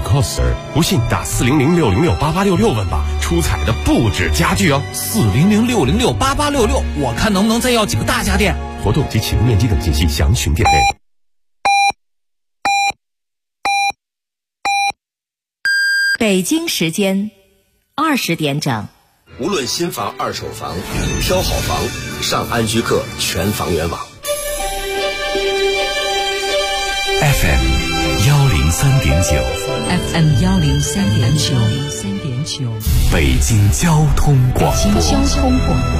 Coaster， 不信打400-606-8866问吧，出彩的不止家具哦。 400-606-8866，我看能不能再要几个大家电。 活动及启动面积等信息详询店内。 北京时间20点整。 无论新房、二手房，挑好房上安居客全房源网。 FM 103.9 FM 103.9 北京交通广播。 北京交通广播。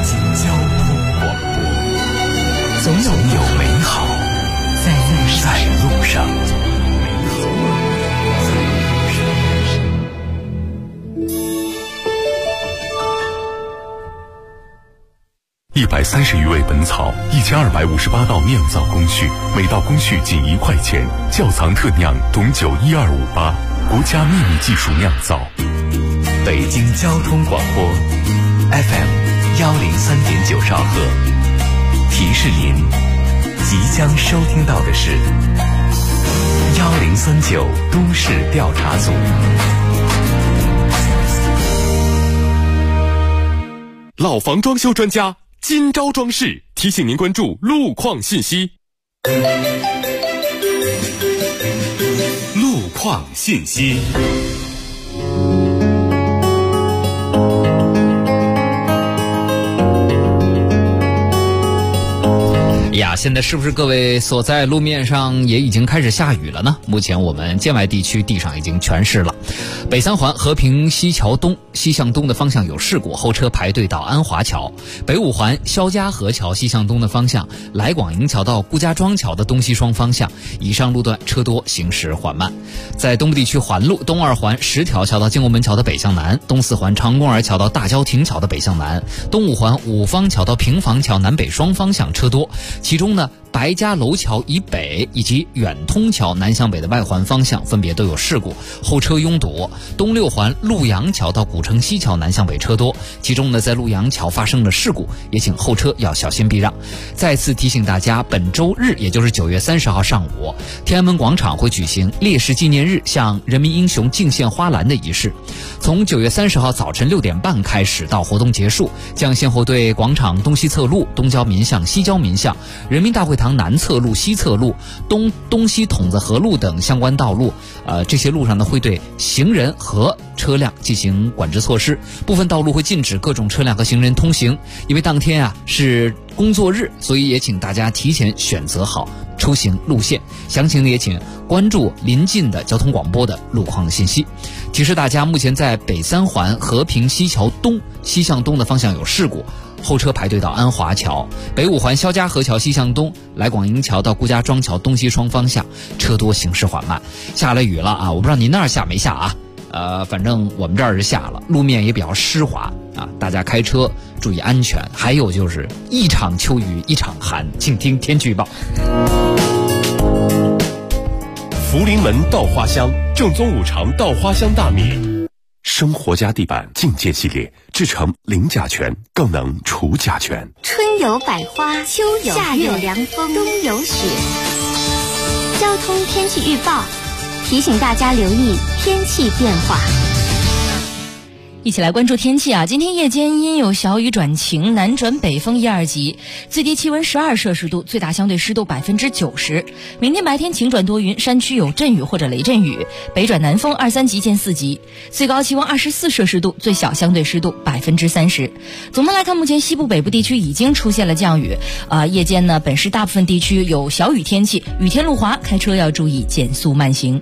总有美好在路上。130余味本草，1258道酿造工序，每道工序仅1块钱。窖藏特酿董酒12588，国家秘密技术酿造。北京交通广播 FM 103.9兆赫。提示您，即将收听到的是1039都市调查组。 老房装修专家今朝装饰提醒您关注路况信息。路况信息。 现在是不是各位所在路面上也已经开始下雨了呢？目前我们建外地区地上已经全湿了。北三环和平西桥东西向东的方向有事故，后车排队到安华桥。北五环肖家河桥西向东的方向，来广营桥到顾家庄桥的东西双方向，以上路段车多，行驶缓慢。在东部地区环路，东二环十条桥到建国门桥的北向南，东四环长公园桥到大郊亭桥的北向南，东五环五方桥到平房桥南北双方向车多，其中呢，白家楼桥以北以及远通桥南向北的外环方向分别都有事故，后车拥堵。东六环陆阳桥到古城西桥南向北车多，其中呢，在陆阳桥发生了事故，也请后车要小心避让。再次提醒大家，本周日也就是9月30号上午，天安门广场会举行烈士纪念日向人民英雄敬献花篮的仪式。从9月30号早晨6点半开始到活动结束，将先后对广场东西侧路、东郊民巷、西郊民巷、人民大会堂南侧路、西侧路、东西筒子河路等相关道路，这些路上呢会对行人和车辆进行管制措施，部分道路会禁止各种车辆和行人通行。因为当天是工作日，所以也请大家提前选择好出行路线。详情呢也请关注临近的交通广播的路况信息。提示大家，目前在北三环和平西桥东西向东的方向有事故，后车排队到安华桥。北五环肖家河桥西向东，来广营桥到顾家庄桥东西双方向车多，行驶缓慢。下了雨了啊，我不知道您那儿下没下啊？反正我们这儿是下了，路面也比较湿滑啊，大家开车注意安全。还有就是一场秋雨一场寒，请听天气预报。 福临门稻花香，正宗五常稻花香大米。生活家地板境界系列制成零甲醛，更能除甲醛。 春有百花，秋有夏有凉风，冬有雪。交通天气预报提醒大家留意天气变化。 一起来关注天气啊！今天夜间阴有小雨转晴，南转北风1、2级，最低气温12摄氏度，最大相对湿度90%。明天白天晴转多云，山区有阵雨或者雷阵雨，北转南风2、3级见4级，最高气温24摄氏度，最小相对湿度30%。总的来看，目前西部北部地区已经出现了降雨，夜间呢，本市大部分地区有小雨天气，雨天路滑，开车要注意减速慢行。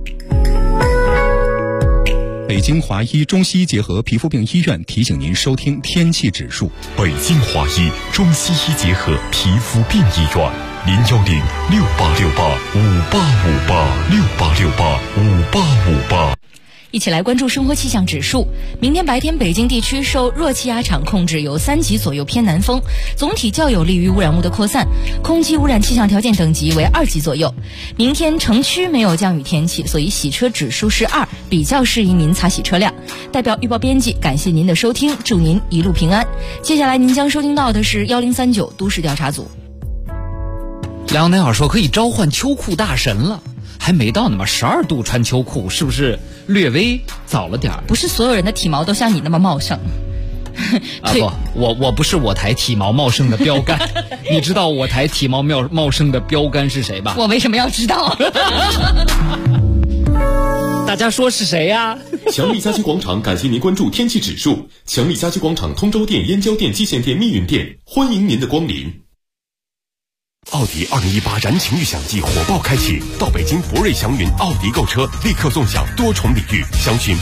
北京华医中西医结合皮肤病医院提醒您收听天气指数。 北京华医中西医结合皮肤病医院，0106868585868685858。 一起来关注生活气象指数。明天白天北京地区受弱气压场控制，有3级左右偏南风，总体较有利于污染物的扩散，空气污染气象条件等级为2级左右。明天城区没有降雨天气，所以洗车指数是2，比较适宜您擦洗车辆。代表预报编辑感谢您的收听，祝您一路平安。接下来您将收听到的是1039都市调查组。 梁内好说可以召唤秋裤大神了。 还没到那么12度穿秋裤，是不是略微早了点儿？ 不是所有人的体毛都像你那么茂盛。 不，我不是我台体毛茂盛的标杆。你知道我台体毛茂盛的标杆是谁吧？ 我为什么要知道？ 大家说是谁呀？ 强力家居广场感谢您关注天气指数。强力家居广场通州店、燕郊店、蓟县店、密云店，欢迎您的光临。奥迪2018燃情预享季火爆开启，到北京博瑞祥云奥迪购车，立刻送享多重礼遇，详询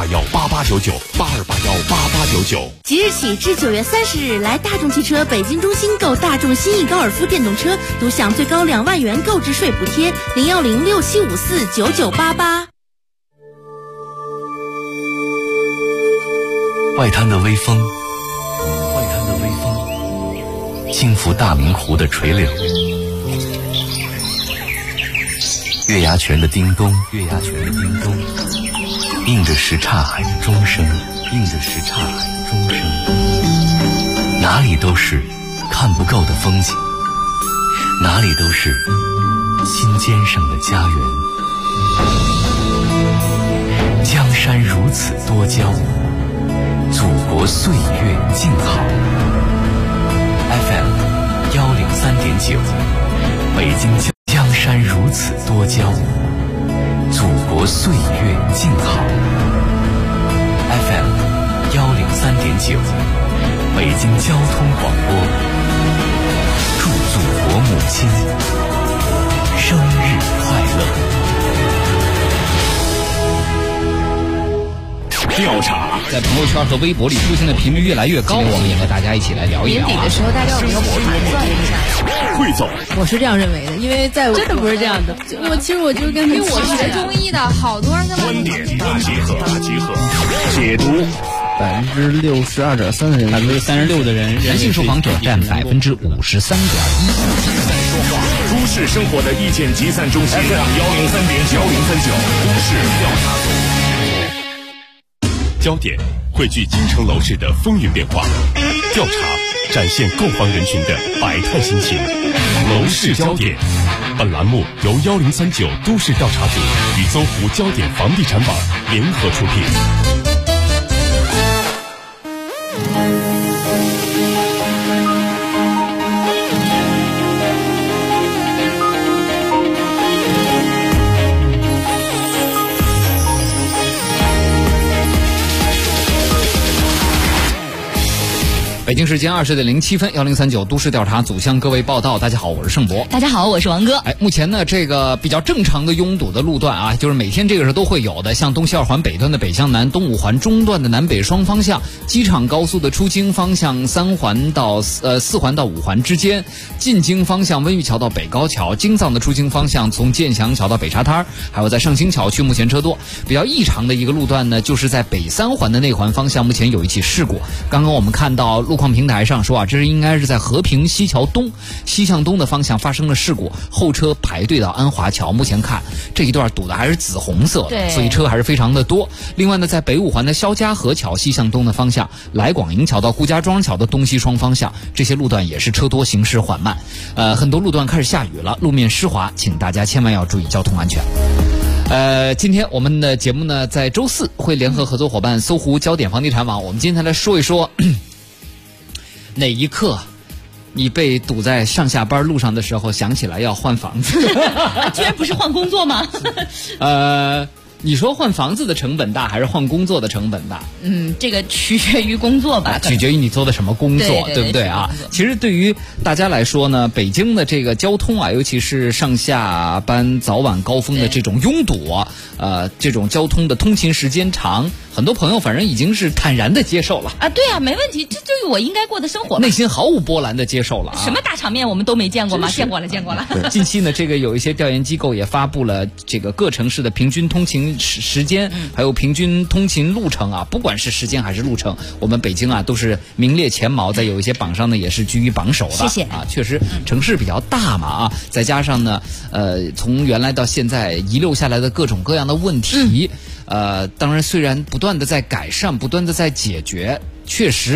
82818899，82818899。 即日起至9月30日，来大众汽车北京中心购大众新逸高尔夫电动车，独享最高2万元购置税补贴，01067549988。 外滩的微风，轻拂大明湖的垂柳，月牙泉的叮咚，映着什刹海的钟声，哪里都是看不够的风景，哪里都是心尖上的家园。江山如此多娇，祖国岁月静好。FM 103.9，北京江山如此多娇，祖国岁月静好。FM 103.9，北京交通广播，祝祖国母亲生日快乐。 调查在朋友圈和微博里出现的频率越来越高，我们也和大家一起来聊一聊。 年底的时候，大家有没有盘算一下？ 汇总， 我是这样认为的，因为在真的不是这样的。其实我就跟因为我学中医的，好多人跟观点大集合，解读。 62.3%的人 ，36%的人，男性受访者占53.1%。 都市生活的意见集散中心 FM 103.9都市调查组。焦点汇聚京城楼市的风云变化，调查展现购房人群的百态心情。楼市焦点，本栏目由1039都市调查组与搜狐焦点房地产网联合出品。 北京时间20:07 ，1039都市调查组向各位报道。大家好，我是盛博。 大家好，我是王哥。 目前呢，这个比较正常的拥堵的路段啊，就是每天这个时候都会有的，像东西二环北端的北向南，东五环中段的南北双方向，机场高速的出京方向4环到5环之间，进京方向温榆桥到北高桥，京藏的出京方向从建祥桥到北沙滩，还有在上清桥区目前车多。比较异常的一个路段呢，就是在北3环的内环方向，目前有一起事故。刚刚我们看到路况平台上说这是应该是在和平西桥东西向东的方向发生了事故，后车排队到安华桥，目前看这一段堵的还是紫红色的，所以车还是非常的多。另外呢，在北5环的肖家河桥西向东的方向，来广营桥到顾家庄桥的东西双方向，这些路段也是车多，行驶缓慢。很多路段开始下雨了，路面湿滑，请大家千万要注意交通安全。今天我们的节目呢，在周4会联合合作伙伴搜狐焦点房地产网，我们今天来说一说哪一刻你被堵在上下班路上的时候想起来要换房子居然不是换工作吗？ 你说换房子的成本大还是换工作的成本大？ 这个取决于工作吧， 取决于你做的什么工作， 对不对啊？其实对于大家来说呢，北京的这个交通啊，尤其是上下班早晚高峰的这种拥堵啊，这种交通的通勤时间长，很多朋友反正已经是坦然的接受了啊。对啊，没问题，这就是我应该过的生活， 内心毫无波澜的接受了啊。 什么大场面我们都没见过吗？见过了。 近期呢，这个有一些调研机构也发布了这个各城市的平均通勤时间，还有平均通勤路程啊，不管是时间还是路程，我们北京啊都是名列前茅，在有一些榜上呢也是居于榜首的。 谢谢啊，确实城市比较大嘛啊，再加上呢，从原来到现在遗留下来的各种各样的问题，当然虽然不断的在改善，不断的在解决，确实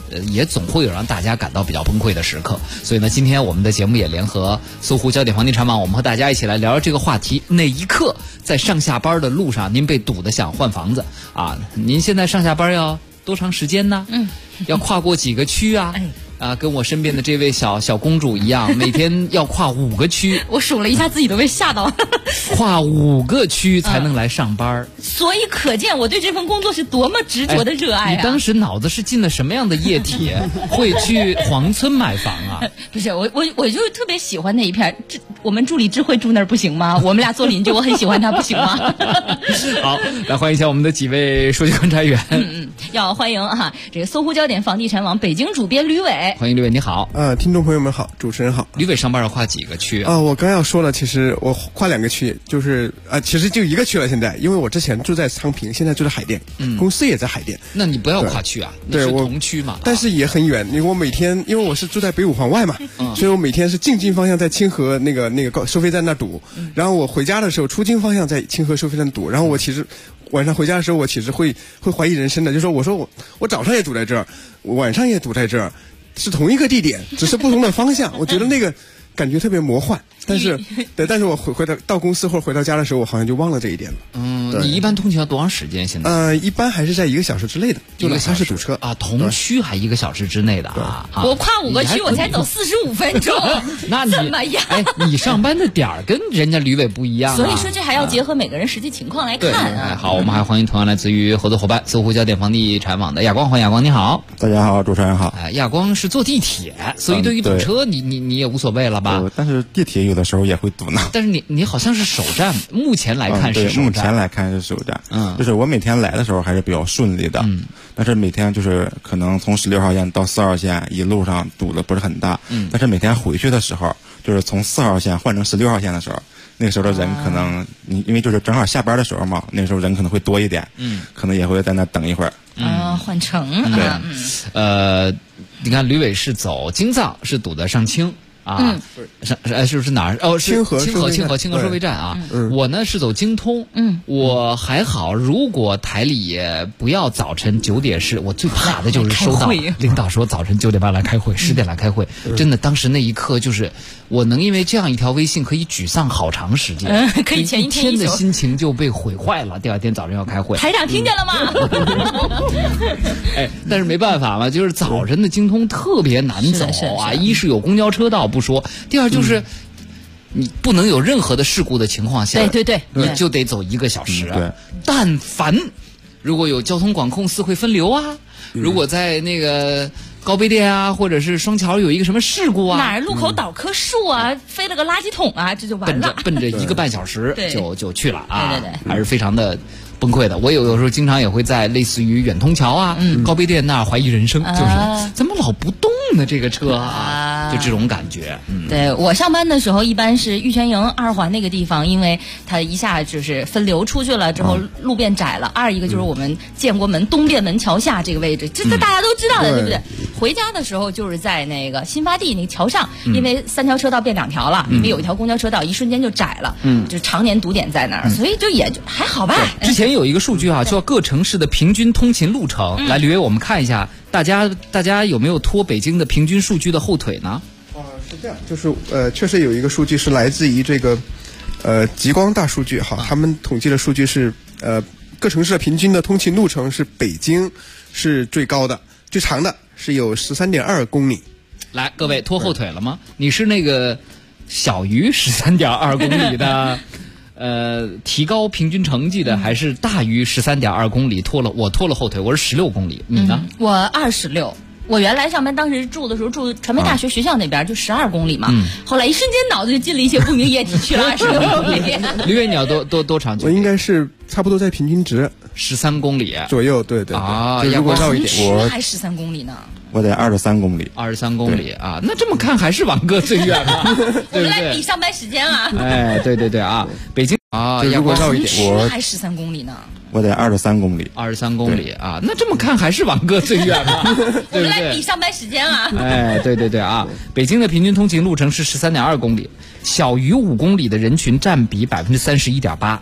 也总会有让大家感到比较崩溃的时刻。所以呢，今天我们的节目也联合搜狐焦点房地产网，我们和大家一起来聊聊这个话题。哪一刻在上下班的路上您被堵得想换房子啊？您现在上下班要多长时间呢？要跨过几个区啊？跟我身边的这位小公主一样，每天要跨5个区。 我数了一下，自己都被吓到了。 跨5个区才能来上班， 所以可见我对这份工作是多么执着的热爱啊！ 你当时脑子是进了什么样的液体，会去黄村买房啊？ 不是，我就特别喜欢那一片。我们助理智慧住那儿不行吗？我们俩做邻居，我很喜欢他，不行吗？ 好，来欢迎一下我们的几位数据观察员。 要欢迎哈，这个搜狐焦点房地产网北京主编吕伟。 欢迎吕伟，你好。 听众朋友们好，主持人好。 吕伟上班要跨几个区啊？ 我刚要说了，其实我跨2个区，就是其实就1个区了。现在，因为我之前住在昌平，现在住在海淀，公司也在海淀。 那你不要跨区啊？ 对， 你是同区嘛？ 但是也很远。我每天，因为我是住在北五环外嘛，所以我每天是进京方向在清河那个收费站那堵，然后我回家的时候出京方向在清河收费站堵，然后我其实晚上回家的时候，我其实会怀疑人生的，就说我早上也堵在这儿，晚上也堵在这儿，是同一个地点，只是不同的方向。我觉得那个感觉特别魔幻，但是我回到公司或者回到家的时候，我好像就忘了这一点了。 你一般通勤要多长时间？现在一般还是在1个小时之内的，就哪怕是堵车啊，同区还1个小时之内的啊。 我跨5个区，我才走45分钟， 那怎么样？ 你上班的点儿跟人家吕伟不一样啊。 所以说这还要结合每个人实际情况来看啊。 好，我们还欢迎同样来自于合作伙伴搜狐焦点房地产网的亚光，欢迎亚光，你好。 大家好，主持人好。 亚光是坐地铁，所以对于堵车你也无所谓了吧？ 但是地铁有的时候也会堵呢。 但是你好像是首站，目前来看是首站。 目前来看是首站。就是我每天来的时候还是比较顺利的。但是每天就是可能从16号线到4号线一路上堵的不是很大。但是每天回去的时候，就是从4号线换成16号线的时候，那个时候的人可能因为就是正好下班的时候嘛，那个时候人可能会多一点。可能也会在那等一会儿。 换乘。 对。你看吕伟是走京藏，是堵的上清。是不是哪儿？是清河收费站啊。我呢是走京通。我还好，如果台里不要早晨9点是，我最怕的就是收到领导说早晨9点半来开会，10点来开会。真的，当时那一刻就是我能因为这样一条微信可以沮丧好长时间， 可以前一天的心情就被毁坏了。第2天早上要开会， 台长听见了吗？ 但是没办法嘛，就是早晨的京通特别难走啊。一是有公交车道不说，第二就是你不能有任何的事故的情况下， 对， 你就得走1个小时。但凡如果有交通管控4会分流啊，如果在那个高碑店啊，或者是双桥有一个什么事故啊， 哪儿路口倒棵树啊，飞了个垃圾桶啊，这就完了。 奔着1个半小时就去了啊， 对， 还是非常的崩溃的。我有时候经常也会在类似于远通桥啊、高碑店那儿怀疑人生，就是怎么老不动呢这个车啊，就这种感觉。 对，我上班的时候一般是玉泉营2环那个地方，因为它一下就是分流出去了之后路变窄了。一个就是我们建国门东便门桥下这个位置，这大家都知道的，对不对？回家的时候就是在那个新发地那个桥上，因为3条车道变2条了，因为有一条公交车道一瞬间就窄了，就常年堵点在那儿，所以就也就还好吧。 之前有一个数据啊，叫各城市的平均通勤路程，来吕伟我们看一下，大家有没有拖北京的平均数据的后腿呢？ 是这样，就是确实有一个数据是来自于这个极光大数据哈，他们统计的数据是各城市的平均的通勤路程是北京是最高的、最长的，是有13.2公里。 来，各位拖后腿了吗？你是那个小于13.2公里的提高平均成绩的，还是大于13.2公里我拖了后腿？我是16公里，你呢？ 我26。我原来上班当时住的时候住传媒大学学校那边，就12公里嘛。后来一瞬间脑子就进了一些不明液体，去了26公里。 吕伟，你要多长距离？我应该是差不多在平均值 13公里左右，对啊， 如果绕一点， 我还13公里呢。 我得23公里 ，23公里啊，那这么看还是王哥最远了，对不对？ 我们来比上班时间啊！ 对啊，北京啊， 如果绕一点， 我还13公里呢。 我得23公里 ，23公里啊，那这么看还是王哥最远了，对不对？ 我们来比上班时间啊！ 对啊，北京的平均通勤路程是13.2公里，小于5公里的人群占比31.8%。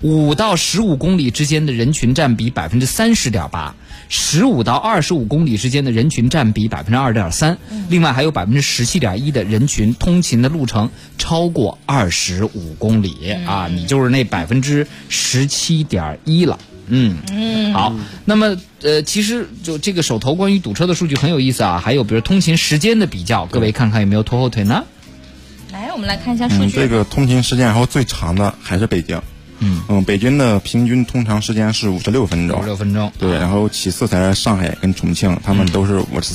5到15公里之间的人群占比 30.8%，15到25公里之间的人群占比 2.3%，另外还有 17.1% 的人群通勤的路程超过25公里啊，你就是那 17.1% 了。好，那么其实就这个手头关于堵车的数据很有意思啊，还有比如通勤时间的比较，各位看看有没有拖后腿呢？ 来，我们来看一下数据。 这个通勤时间然后最长的还是北京。北京的平均通常时间是56分钟。 56分钟。 对，然后其次才是上海跟重庆，他们都是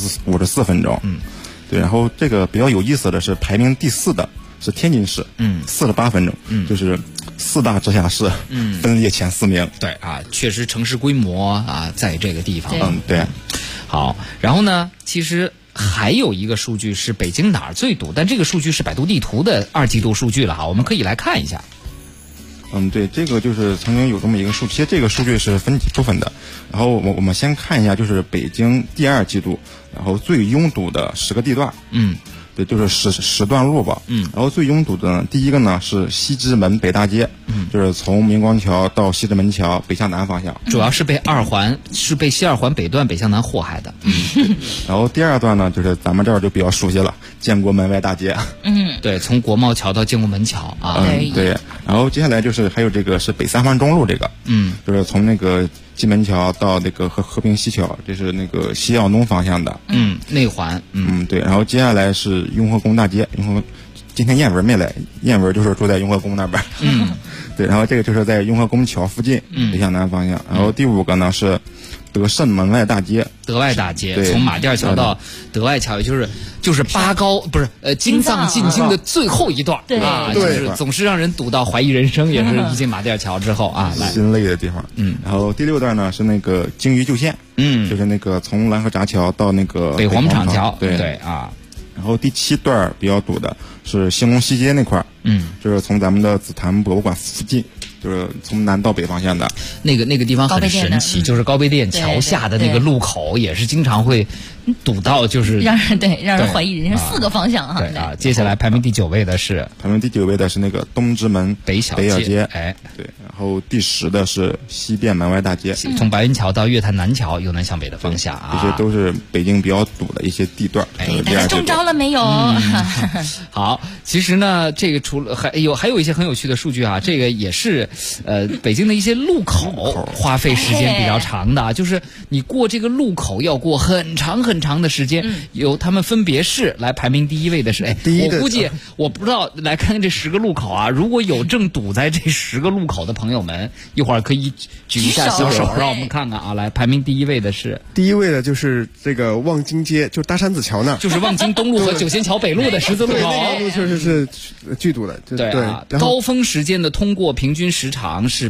54分钟。对，然后这个比较有意思的是，排名第4的是天津市，48分钟。就是4大直辖市分列前4名。 对啊，确实城市规模啊，在这个地方。 对。 好，然后呢，其实还有一个数据是北京哪儿最堵，但这个数据是百度地图的2季度数据了哈，我们可以来看一下。 对，这个就是曾经有这么一个数据，其实这个数据是分几部分的。然后我们先看一下，就是北京第2季度，然后最拥堵的10个地段。对，就是10段路吧。然后最拥堵的第一个呢是西直门北大街，就是从明光桥到西直门桥北向南方向， 主要是被西2环北段北向南祸害的。 然后第2段呢，就是咱们这儿就比较熟悉了，建国门外大街。 对，从国贸桥到建国门桥啊。 对。然后接下来就是还有这个是北3环中路这个，就是从那个蓟门桥到那个和平西桥，这是那个西耀东方向的。 内环。 对。然后接下来是雍和宫大街，今天燕文没来，燕文就是住在雍和宫那边。对。然后这个就是在雍和宫桥附近，北向南方向。然后第5个呢是德胜门外大街。 德外大街，从马甸桥到德外桥，也就是八高不是京藏进京的最后一段啊，就是总是让人堵到怀疑人生，也是一进马甸桥之后啊， 心累的地方。然后第6段呢是那个京渝旧线，就是那个从蓝河闸桥到那个北黄场桥。 对啊。然后第7段比较堵的是兴隆西街那块，就是从咱们的紫檀博物馆附近，就是从南到北方向的那个地方很神奇，就是高碑店桥下的那个路口也是经常会堵到，就是让人怀疑人生4个方向哈。 对啊，接下来排名第9位的是那个东直门北小街，对，然后第10的是西便门外大街， 从白云桥到月坛南桥由南向北的方向啊， 这些都是北京比较堵的一些地段。 大家中招了没有？ 好，其实呢，这个除了还有一些很有趣的数据啊，这个也是北京的一些路口花费时间比较长的，就是你过这个路口要过很长很长的时间，有他们分别是来排名第1位的是，我估计我不知道，来看看这10个路口啊，如果有正堵在这10个路口的朋友们，一会儿可以举一下小手，让我们看看啊。来，排名第1位的是， 第1位的就是这个望京街，就大山子桥那儿， 就是望京东路和九仙桥北路的十字路口， 那路确实是巨堵的。 对啊，高峰时间的通过平均时长是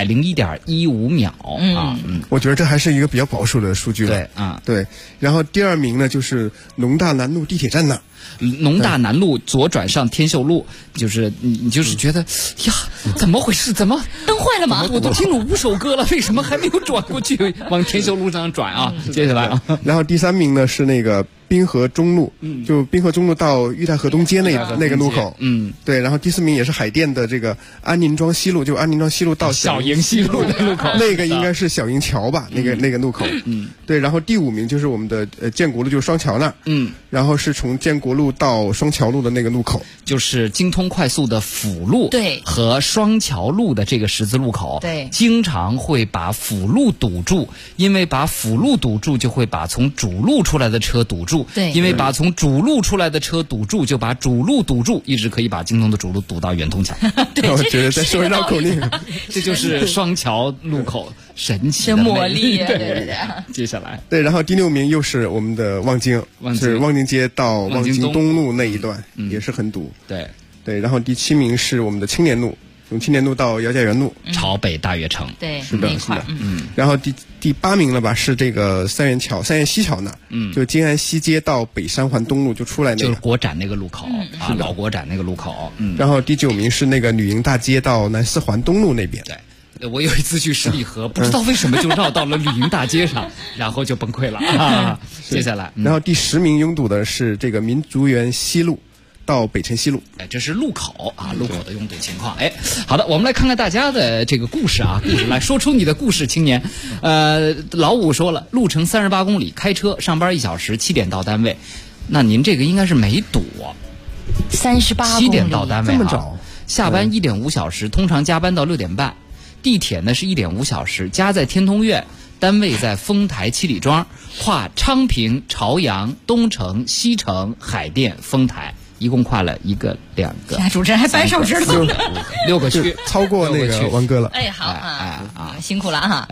101.15秒啊。 我觉得这还是一个比较保守的数据了。 对啊， 对。然后第2名呢，就是农大南路地铁站那儿。 农大南路左转上天秀路，就是你就是觉得呀，怎么回事？怎么灯坏了吗？ 我都听了5首歌了，为什么还没有转过去往天秀路上转啊？接下来啊， 然后第3名呢是那个滨河中路，就滨河中路到裕泰河东街那个路口，对。然后第4名也是海淀的这个安宁庄西路，就安宁庄西路到小营西路的路口， 那个应该是小营桥吧？那个路口，对。然后第5名就是我们的建国路，就是双桥那儿，然后是从建国路到双桥路的那个路口， 就是京通快速的辅路和双桥路的这个十字路口， 对， 经常会把辅路堵住，因为把辅路堵住就会把从主路出来的车堵住， 对， 因为把从主路出来的车堵住就把主路堵住，一直可以把京通的主路堵到圆通桥。 对， 我觉得在说一绕口令， 这就是双桥路口神奇的魔力。 对，接下来对，然后第6名又是我们的望京，是望京街到望京东路那一段也是很堵。对，然后第7名是我们的青年路，从青年路到姚家园路， 朝北大悦城。 对， 是的。然后第8名了吧，是这个三元西桥那儿，就静安西街到北3环东路就出来那个， 就是国展那个路口啊，老国展那个路口。 然后第9名是那个女营大街到南4环东路那边。 对，我有一次去十里河，不知道为什么就绕到了旅营大街上，然后就崩溃了啊。接下来， 然后第10名拥堵的是这个民族园西路到北辰西路。 这是路口啊，路口的拥堵情况。好的，我们来看看大家的这个故事啊，来说出你的故事，青年。老五说了，路程38公里，开车上班1小时，7点到单位。那您这个应该是没堵 ，38公里，7 点到单位， 这么早。 下班1.5小时，通常加班到6点半。地铁呢是1.5小时，家在天通苑，单位在丰台七里庄，跨昌平、朝阳、东城、西城、海淀、丰台，一共跨了1个、2个。 主持人还掰手指头 ，6个区， 超过那个王哥了。 好辛苦了哈。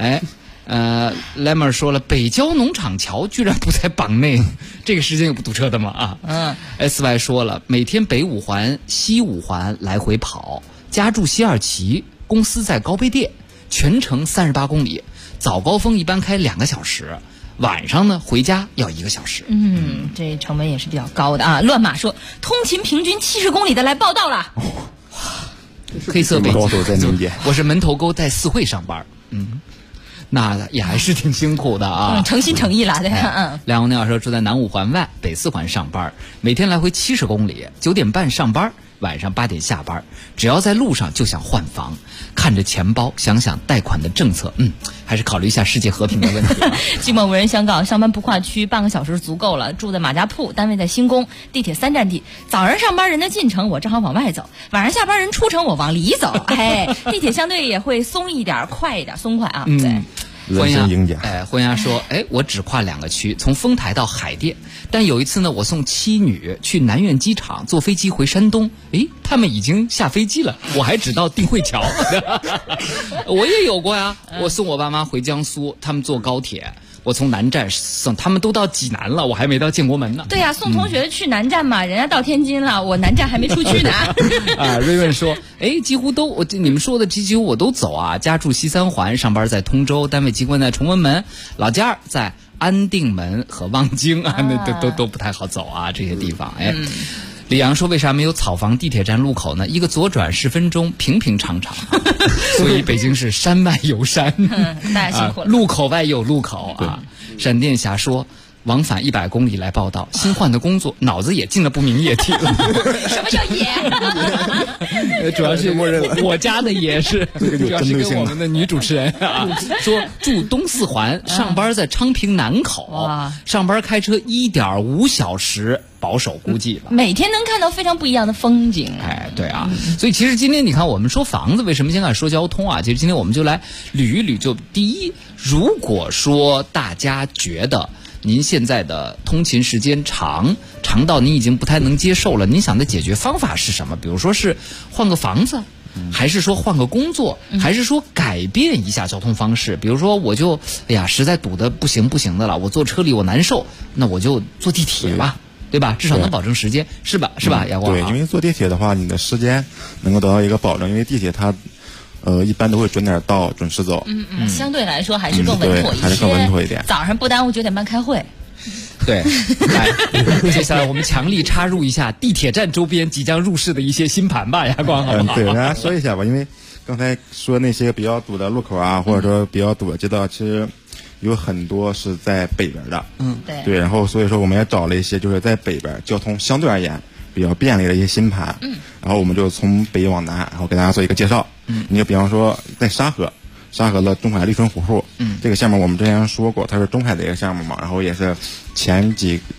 Lemmer 说了，北郊农场桥居然不在榜内，这个时间有不堵车的吗？SY 说了，每天北5环、西5环来回跑，家住西二旗，公司在高碑店，全程38公里，早高峰一般开2个小时，晚上呢回家要1个小时。 这成本也是比较高的啊。乱马说，通勤平均70公里的来报道了。 黑色北京，我是门头沟在四惠上班。那也还是挺辛苦的啊， 诚心诚意来的。 梁红鸟说，住在南5环外，北4环上班，每天来回70公里，9点半上班，晚上8点下班，只要在路上就想换房，看着钱包，想想贷款的政策，还是考虑一下世界和平的问题。 寂寞无人香港，上班不跨区，半个小时足够了。住在马家铺，单位在新宫，地铁3站地。早上上班人的进城，我正好往外走；晚上下班人出城，我往里走。地铁相对也会松一点，快一点，松快啊。对。 人生赢家。 婚丫说，我只跨2个区，从丰台到海淀。但有一次呢，我送妻女去南苑机场，坐飞机回山东，他们已经下飞机了，我还只到定慧桥。我也有过呀，我送我爸妈回江苏，他们坐高铁。我从南站送他们都到济南了，我还没到建国门呢。 对呀，送同学去南站嘛，人家到天津了，我南站还没出去呢。 瑞文说，几乎都你们说的几乎我都走啊。家住西3环，上班在通州，单位机关在崇文门，老家在安定门和望京啊，那都不太好走啊，这些地方。李阳说，为啥没有草房地铁站路口呢？一个左转10分钟，平平常常。所以北京是山外有山， 大家辛苦了。 路口外有路口啊。闪电侠说，往返100公里来报道，新换的工作，脑子也进了不明液体了。 什么叫也？ 主要是我家的也是，主要是跟我们的女主持人啊说，住东4环，上班在昌平南口，上班开车1.5小时。保守估计吧， 每天能看到非常不一样的风景。 对啊，所以其实今天你看，我们说房子，为什么先开始说交通啊？其实今天我们就来捋一捋。就第一，如果说大家觉得您现在的通勤时间长到您已经不太能接受了，您想的解决方法是什么？比如说是换个房子，还是说换个工作，还是说改变一下交通方式？比如说我就实在堵得不行的了，我坐车里我难受，那我就坐地铁吧。对吧？至少能保证时间，是吧？阳光。 对，因为坐地铁的话，你的时间能够得到一个保证，因为地铁它，一般都会准点到，准时走。 相对来说还是更稳妥一些。 还是更稳妥一点。 早上不耽误9点半开会。 对，接下来我们强力插入一下地铁站周边即将入市的一些新盘吧，阳光好不好？ 对，大家说一下吧，因为刚才说那些比较堵的路口啊，或者说比较堵的街道，其实。有很多是在北边的，对，然后所以说我们也找了一些就是在北边交通相对而言比较便利的一些新盘，然后我们就从北往南，然后给大家做一个介绍。你就比方说在沙河的中海绿春湖户，这个项目我们之前说过，它是中海的一个项目嘛，然后也是前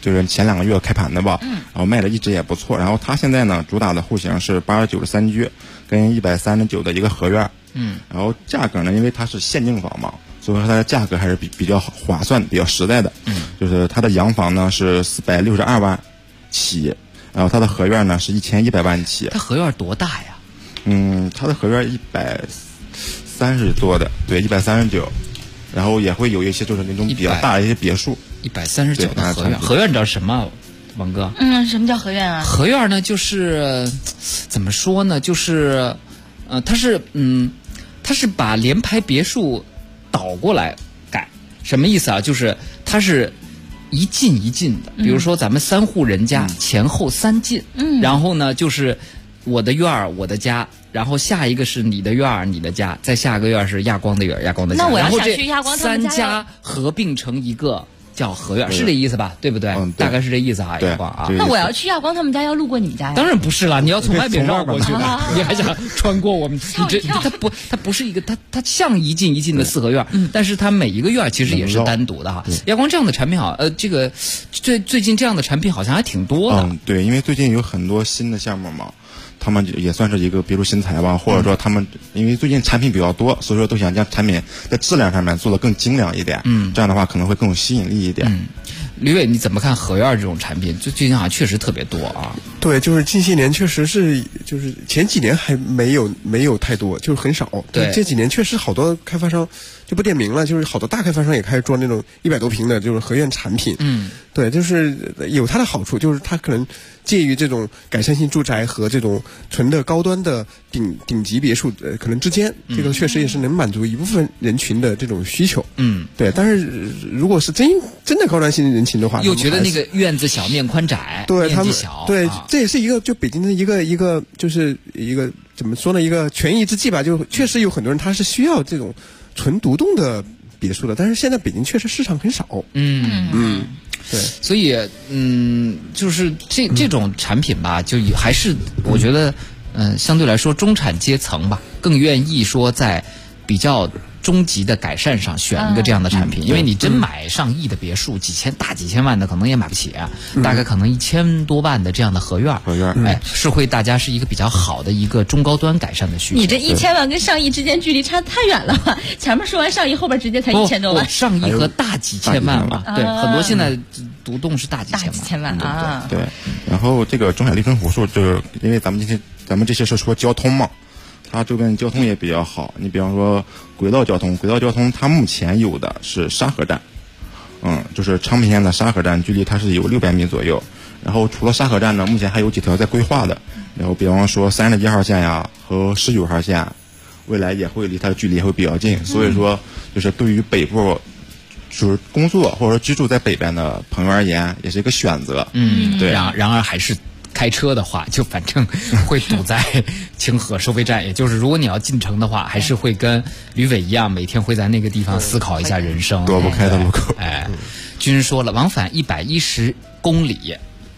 2个月开盘的吧，然后卖的一直也不错。然后它现在呢主打的户型是89的3居跟139的一个合院，然后价格呢，因为它是限定房嘛。所以说它的价格还是比较划算、比较实在的。就是它的洋房呢是462万起，然后它的合院呢是1100万起。 它合院多大呀？ 它的合院130多的，对，139，然后也会有一些就是那种比较大的一些别墅。 139的合院，合院你知道什么？王哥？ 什么叫合院啊？ 合院呢，就是怎么说呢？就是它是把联排别墅倒过来改，什么意思啊？就是它是一进一进的，比如说咱们3户人家前后3进，然后呢就是我的院儿我的家，然后下一个是你的院儿你的家，再下个院是亚光的院亚光的家， 那我要然后想去亚光他们家，3家合并成一个叫河苑，是这意思吧？对不对？大概是这意思哈，亚光啊。 那我要去亚光他们家，要路过你们家呀？ 当然不是了，你要从外面绕过去的，你还想穿过我们？它不是一个，它像一进一进的四合院，但是它每一个院其实也是单独的哈。亚光这样的产品这个最近这样的产品好像还挺多的。 对，因为最近有很多新的项目嘛。他们也算是一个别出心裁吧，或者说他们因为最近产品比较多，所以说都想将产品在质量上面做得更精良一点，这样的话可能会更有吸引力一点。 吕伟，你怎么看河苑这种产品？最近好像确实特别多啊。 对，就是近些年确实是，就是前几年还没有太多，就是很少。 对， 这几年确实好多开发商就不点名了，就是好多大开发商也开始做那种100多平的，就是河苑产品。对，就是有它的好处，就是它可能介于这种改善性住宅和这种纯的高端的顶级别墅可能之间，这个确实也是能满足一部分人群的这种需求。对，但是如果是真的高端性人群的话， 又觉得那个院子小面宽窄， 对面积小， 对，这也是一个就北京的一个就是一个怎么说呢，一个权宜之计吧。就确实有很多人他是需要这种纯独栋的别墅的，但是现在北京确实市场很少。对， 所以就是这种产品吧，就还是我觉得相对来说中产阶层吧更愿意说在比较终极的改善上选一个这样的产品，因为你真买上亿的别墅，大几千万的可能也买不起，大概可能1000多万的这样的河苑，是会大家是一个比较好的一个中高端改善的需求。 你这1000万跟上亿之间距离差太远了吧？前面说完上亿，后边直接才1000多万。 上亿和大几千万嘛，对，很多现在独栋是大几千万啊。 对，然后这个中产立春户数，就是因为咱们这些是说交通嘛。它周边交通也比较好，你比方说轨道交通它目前有的是沙河站，就是昌平县的沙河站，距离它是有600米左右。然后除了沙河站呢，目前还有几条在规划的，然后比方说31号线呀和19号线，未来也会离它的距离也会比较近，所以说就是对于北部就是工作或者说居住在北边的朋友而言，也是一个选择。 对，然而还是。开车的话，就反正会堵在清河收费站，也就是如果你要进城的话，还是会跟吕伟一样，每天会在那个地方思考一下人生。 躲不开的路口。 君说了，往返110公里，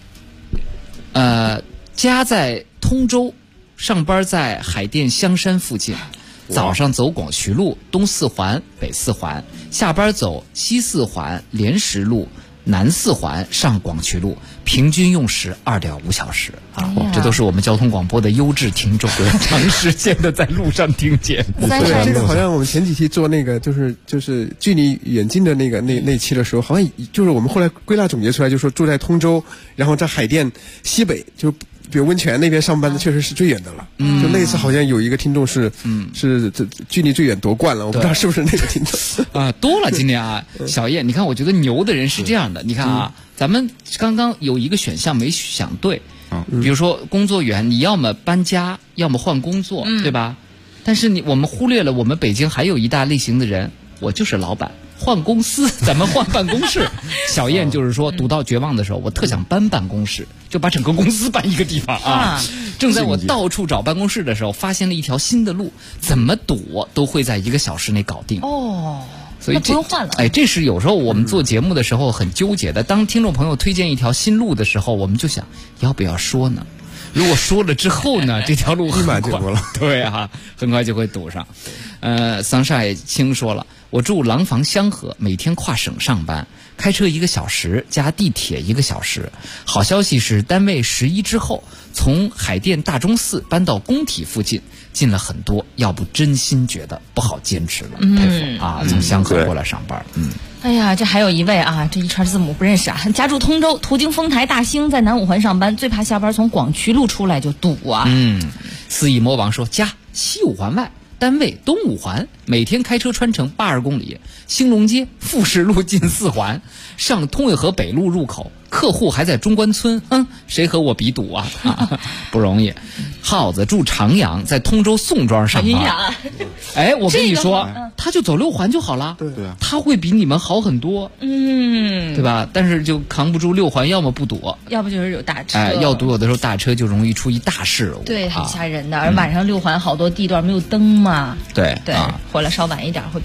家在通州，上班在海淀香山附近。早上走广渠路、东四环、北四环，下班走西四环、莲石路。南四环上广渠路，平均用时2.5小时啊！这都是我们交通广播的优质听众，长时间的在路上听见。 对，这个好像我们前几期做那个就是距离远近的那期的时候，好像就是我们后来归纳总结出来，就说住在通州，然后在海淀西北，就比如温泉那边上班的，确实是最远的了。就那次好像有一个听众是这距离最远夺冠了，我不知道是不是那个听众啊，多了今天啊，小叶，你看，我觉得牛的人是这样的，你看啊，咱们刚刚有一个选项没想对，比如说工作员，你要么搬家，要么换工作，对吧？但是我们忽略了我们北京还有一大类型的人，我就是老板。换公司，咱们换办公室。小燕就是说，读到绝望的时候，我特想搬办公室，就把整个公司搬一个地方啊。正在我到处找办公室的时候，发现了一条新的路，怎么躲都会在1个小时内搞定。所以不用换了。 这是有时候我们做节目的时候很纠结的。当听众朋友推荐一条新路的时候，我们就想要不要说呢？如果说了之后呢，这条路很快了， 对啊，很快就会堵上。桑晒青说了，我住廊坊香河，每天跨省上班，开车1个小时加地铁1个小时。好消息是，单位11之后，从海淀大钟寺搬到工体附近，近了很多。要不真心觉得不好坚持了，佩服啊！从香河过来上班， 哎呀，这还有一位啊，这一串字母不认识啊。家住通州，途经丰台、大兴，在南5环上班，最怕下班从广渠路出来就堵啊。 肆意魔王说，家西5环外，单位东5环，每天开车穿城82公里，兴隆街富士路进4环，上通惠河北路入口，客户还在中关村，谁和我比堵啊？不容易。耗子住长阳，在通州宋庄上班。我跟你说，他就走6环就好了。 对啊， 他会比你们好很多。对吧？但是就扛不住6环，要么不堵， 要不就是有大车。 要堵有的时候大车就容易出一大事故。 对，很吓人的。而晚上6环好多地段没有灯嘛。 对， 回来稍晚一点会比较。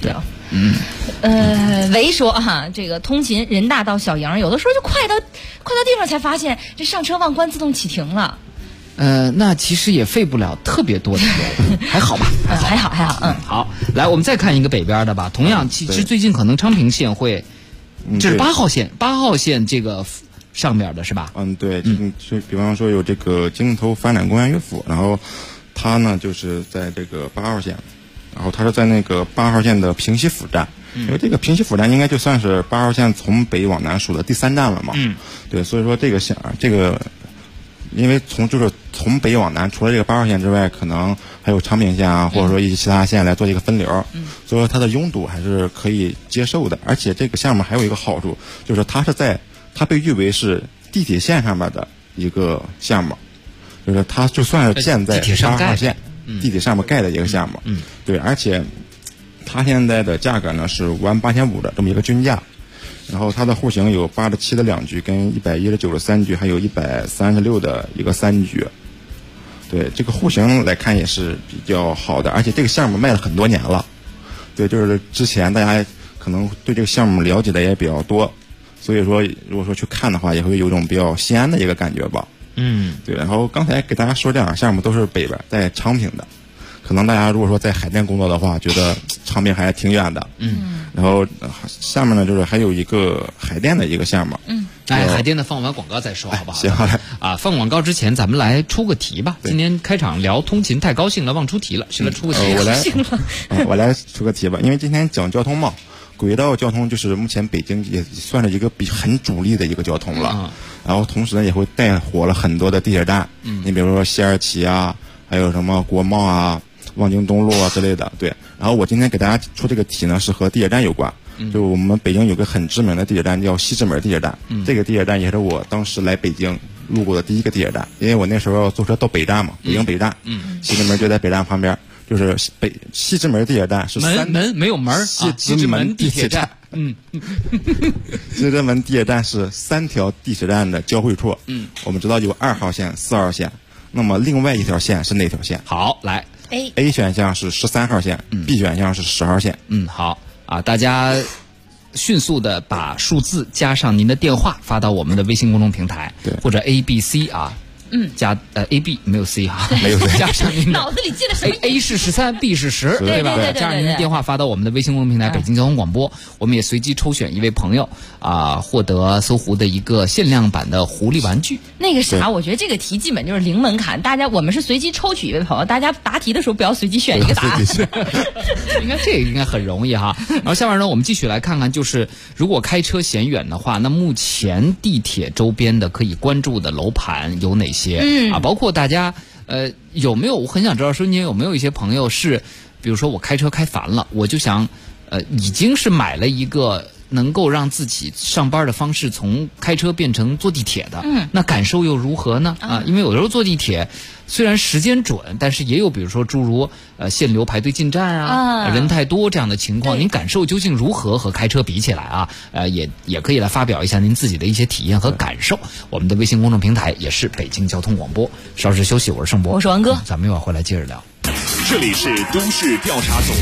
维说哈，这个通勤人大到小营，有的时候就快到地方才发现这上车忘关自动启停了。 那其实也费不了特别多的油，还好吧？ 还好。 好，来我们再看一个北边的吧。同样，其实最近可能昌平县会，这是8号线这个上面的是吧？ 对，就比方说有这个京头发展公园乐府，然后它呢就是在这个8号线，然后它是在那个8号线的平西府站。因为这个平西府站应该就算是8号线从北往南数的第3站了嘛。对，所以说这个。因为从北往南，除了这个8号线之外，可能还有昌平线啊，或者说一些其他线来做一个分流，所以说它的拥堵还是可以接受的。而且这个项目还有一个好处，就是它被誉为是地铁线上面的一个项目，就是它就算是建在8号线地铁上面盖的一个项目，对，而且它现在的价格呢是58500的这么一个均价。然后它的户型有87的2居跟119的3居，还有136的一个3居。对，这个户型来看也是比较好的，而且这个项目卖了很多年了。对，就是之前大家可能对这个项目了解的也比较多，所以说如果说去看的话，也会有一种比较心安的一个感觉吧。对。然后刚才给大家说这两个项目都是北边在昌平的，可能大家如果说在海淀工作的话，觉得昌平还挺远的。然后下面呢，就是还有一个海淀的一个项目。 海淀的放完广告再说好不好？ 行，好嘞。 放广告之前咱们来出个题吧。今天开场聊通勤太高兴了，忘出题了，谁来出个题？ 我来出个题吧，因为今天讲交通嘛，轨道交通就是目前北京也算是一个很主力的一个交通了。然后同时呢，也会带火了很多的地铁站。你比如说西二旗啊，还有什么国贸啊、望京东路啊之类的。对。然后我今天给大家出这个题呢，是和地铁站有关。就我们北京有个很知名的地铁站叫西直门地铁站。这个地铁站也是我当时来北京路过的第一个地铁站，因为我那时候要坐车到北站嘛，北京北站。西直门就在北站旁边，就是西直门地铁站是门没有门， 西直门地铁站。西直门地铁站是3条地铁站的交汇处。我们知道有2号线、4号线，那么另外一条线是哪条线？ 好，来 A 选项是13号线，B 选项是10号线。 好大家迅速的把数字加上您的电话发到我们的微信公众平台，或者 ABC 加AB 没有 C 哈， 没有 C， 加上您脑子里记得什么 A 是13 B 是10，对吧？加上您的电话发到我们的微信公众平台北京交通广播，我们也随机抽选一位朋友获得搜狐的一个限量版的狐狸玩具。 那个啥，我觉得这个题基本就是零门槛，我们是随机抽取一位朋友，大家答题的时候不要随机选一个答案。 应该很容易哈。然后下面呢，我们继续来看看，就是如果开车嫌远的话，那目前地铁周边的可以关注的楼盘有哪些？包括大家有没有？我很想知道说，你有没有一些朋友是，比如说我开车开烦了，我就想已经是买了一个能够让自己上班的方式，从开车变成坐地铁的，那感受又如何呢？因为有的时候坐地铁虽然时间准，但是也有比如说诸如限流排队进站人太多这样的情况，您感受究竟如何？和开车比起来也可以来发表一下您自己的一些体验和感受。我们的微信公众平台也是北京交通广播。稍事休息，我是盛博， 我是王哥， 咱们一会儿回来接着聊。 这里是都市调查组。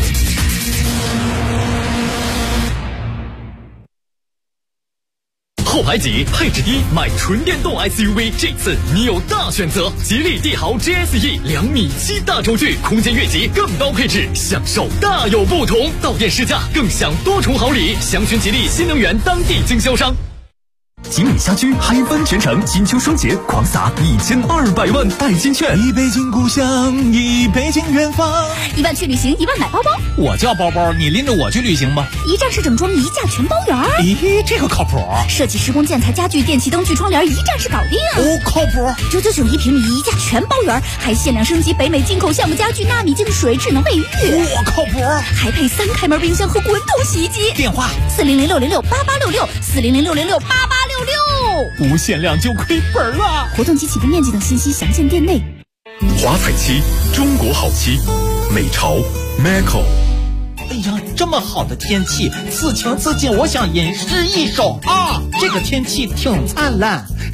后排挤，配置低，买纯电动 SUV， 这次你有大选择。吉利帝豪 GSE 2.7米大轴距，空间越级，更高配置，享受大有不同。到店试驾，更享多重好礼。详询吉利新能源当地经销商。吉米家居嗨翻全城，金秋双节狂撒1200万代金券， 一北京故乡，一北京远方。 1万去旅行，1万买包包。 我叫包包，你拎着我去旅行吧。 一站式整装，一价全包圆。 咦，这个靠谱。 设计施工建材家具电器灯具窗帘，一站式搞定。 靠谱。 999一平米，一价全包圆，还限量升级北美进口橡木家具纳米净水智能卫浴。 靠谱。 还配3开门冰箱和滚筒洗衣机。 电话 40066668866，400668866。 不限量就亏本了。 活动及启动面积等信息详见店内。 华彩漆，中国好漆，美潮 Maco。 哎呀，这么好的天气，此情此景，我想吟诗一首啊！这个天气挺灿烂，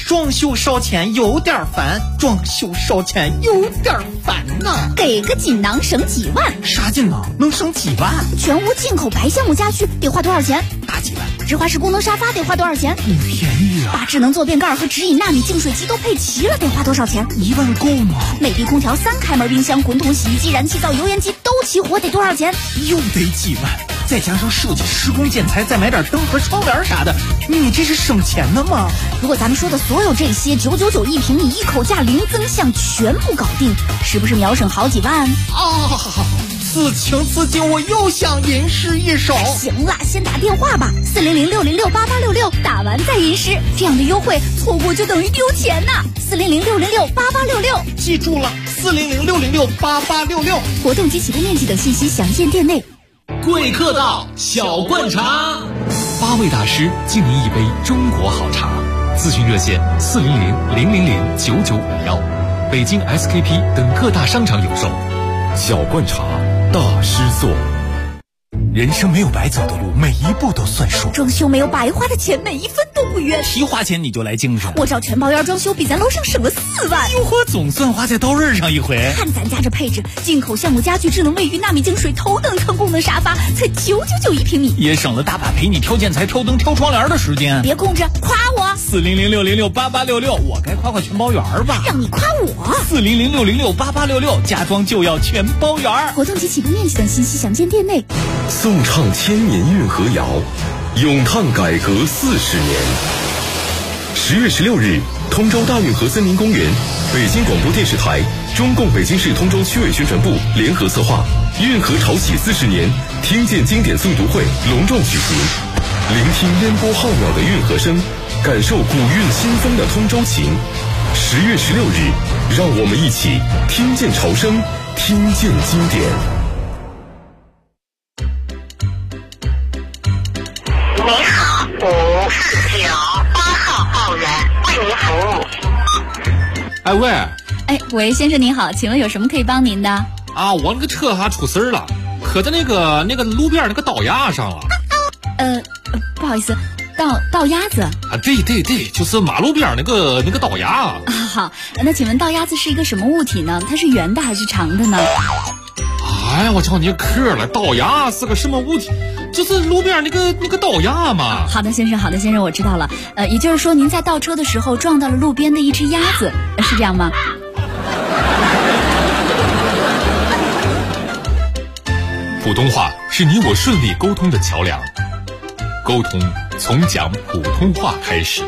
装修烧钱有点烦，装修烧钱有点烦呐。 给个锦囊省几万。 啥锦囊能省几万？ 全屋进口白橡木家具得花多少钱？ 大几万。 直滑式功能沙发得花多少钱？ 不便宜啊。 把智能坐便盖和直饮纳米净水机都配齐了得花多少钱 ？1万够吗？ 美的空调、3开门冰箱、滚筒洗衣机、燃气灶、油烟机都齐活得多少钱？ 又得几万。再加上设计、施工、建材，再买点灯和窗帘啥的，你这是省钱的吗？ 如果咱们说的所有这些999一平米，一口价零增项全部搞定，是不是秒省好几万？ 此情此景，我又想吟诗一首。 行了，先打电话吧，400-606-8866，打完再吟诗，这样的优惠错过就等于丢钱呐！400-606-8866， 记住了，400-606-8866。 活动及起步面积等信息详见店内。 贵客到，小灌茶，8位大师敬您一杯中国好茶。咨询热线400-000-9951，北京 SKP 等各大商场有售。 小灌茶，大师座。 人生没有白走的路，每一步都算数。 装修没有白花的钱，每一分都不冤。 提花钱你就来精神， 我找全包烟装修比咱楼上省了4万。 哟呵，总算花在刀刃上一回。 看咱家这配置，进口橡木家具、智能卫浴、纳米净水、头等舱功能沙发，才999一平米， 也省了大把陪你挑建材、挑灯、挑窗帘的时间。 别空着，夸我。 400-606-8866，我该夸夸全包圆吧？ 让你夸我。 400-606-8866，家装就要全包圆。 活动及起步面积等信息详见店内。 颂唱千年运河谣，咏叹改革40年。10月16日，通州大运河森林公园，北京广播电视台、中共北京市通州区委宣传部联合策划运河潮起40年听见经典诵读会隆壮举行，聆听烟波浩渺的运河声，感受古韵新风的通州情。10月16日，让我们一起听见潮声，听见经典。 你好，549，8号报员为您服务。 哎喂， 喂，先生您好，请问有什么可以帮您的？ 啊，我那个车出事了，磕在那个路边那个道牙上了。 不好意思，道鸭子啊？对，就是马路边那个道牙。 啊，好，那请问道鸭子是一个什么物体呢？它是圆的还是长的呢？ 哎呀，我叫你磕了，道牙是个什么物体？就是路边那个道牙嘛。 好的，先生，我知道了。也就是说，您在倒车的时候撞到了路边的一只鸭子，是这样吗？ 普通话是你我顺利沟通的桥梁，沟通从讲普通话开始。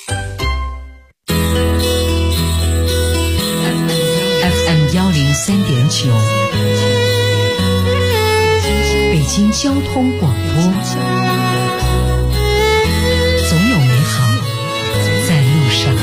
FM 103.9，北京交通广播，总有美好在路上。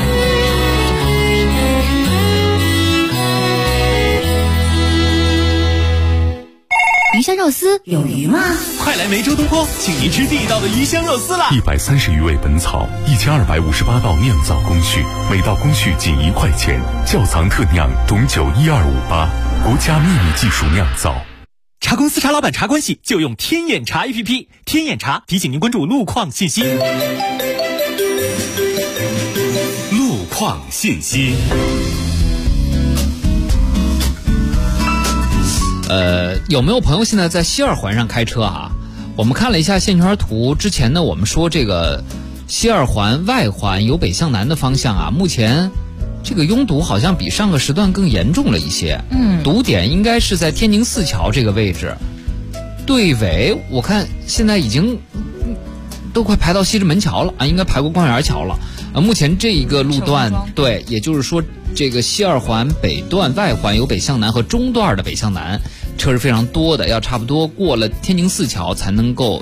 鱼香肉丝有鱼吗？ 快来梅州东坡，请您吃地道的鱼香肉丝啦 ！130余味本草，1258道酿造工序，每道工序仅1块钱，窖藏特酿董酒12588，国家秘密技术酿造。 茶公司茶老板茶关系就用天眼茶 APP， 天眼茶提醒您关注路况信息。 路况信息。 有没有朋友现在在西二环上开车啊？我们看了一下线圈图，之前呢我们说这个西二环外环由北向南的方向啊，目前这个拥堵好像比上个时段更严重了一些。堵点应该是在天宁寺桥这个位置，队尾我看现在已经都快排到西直门桥了啊，应该排过光园桥了。目前这一个路段，对，也就是说这个西二环北段外环由北向南和中段的北向南车是非常多的，要差不多过了天宁寺桥才能够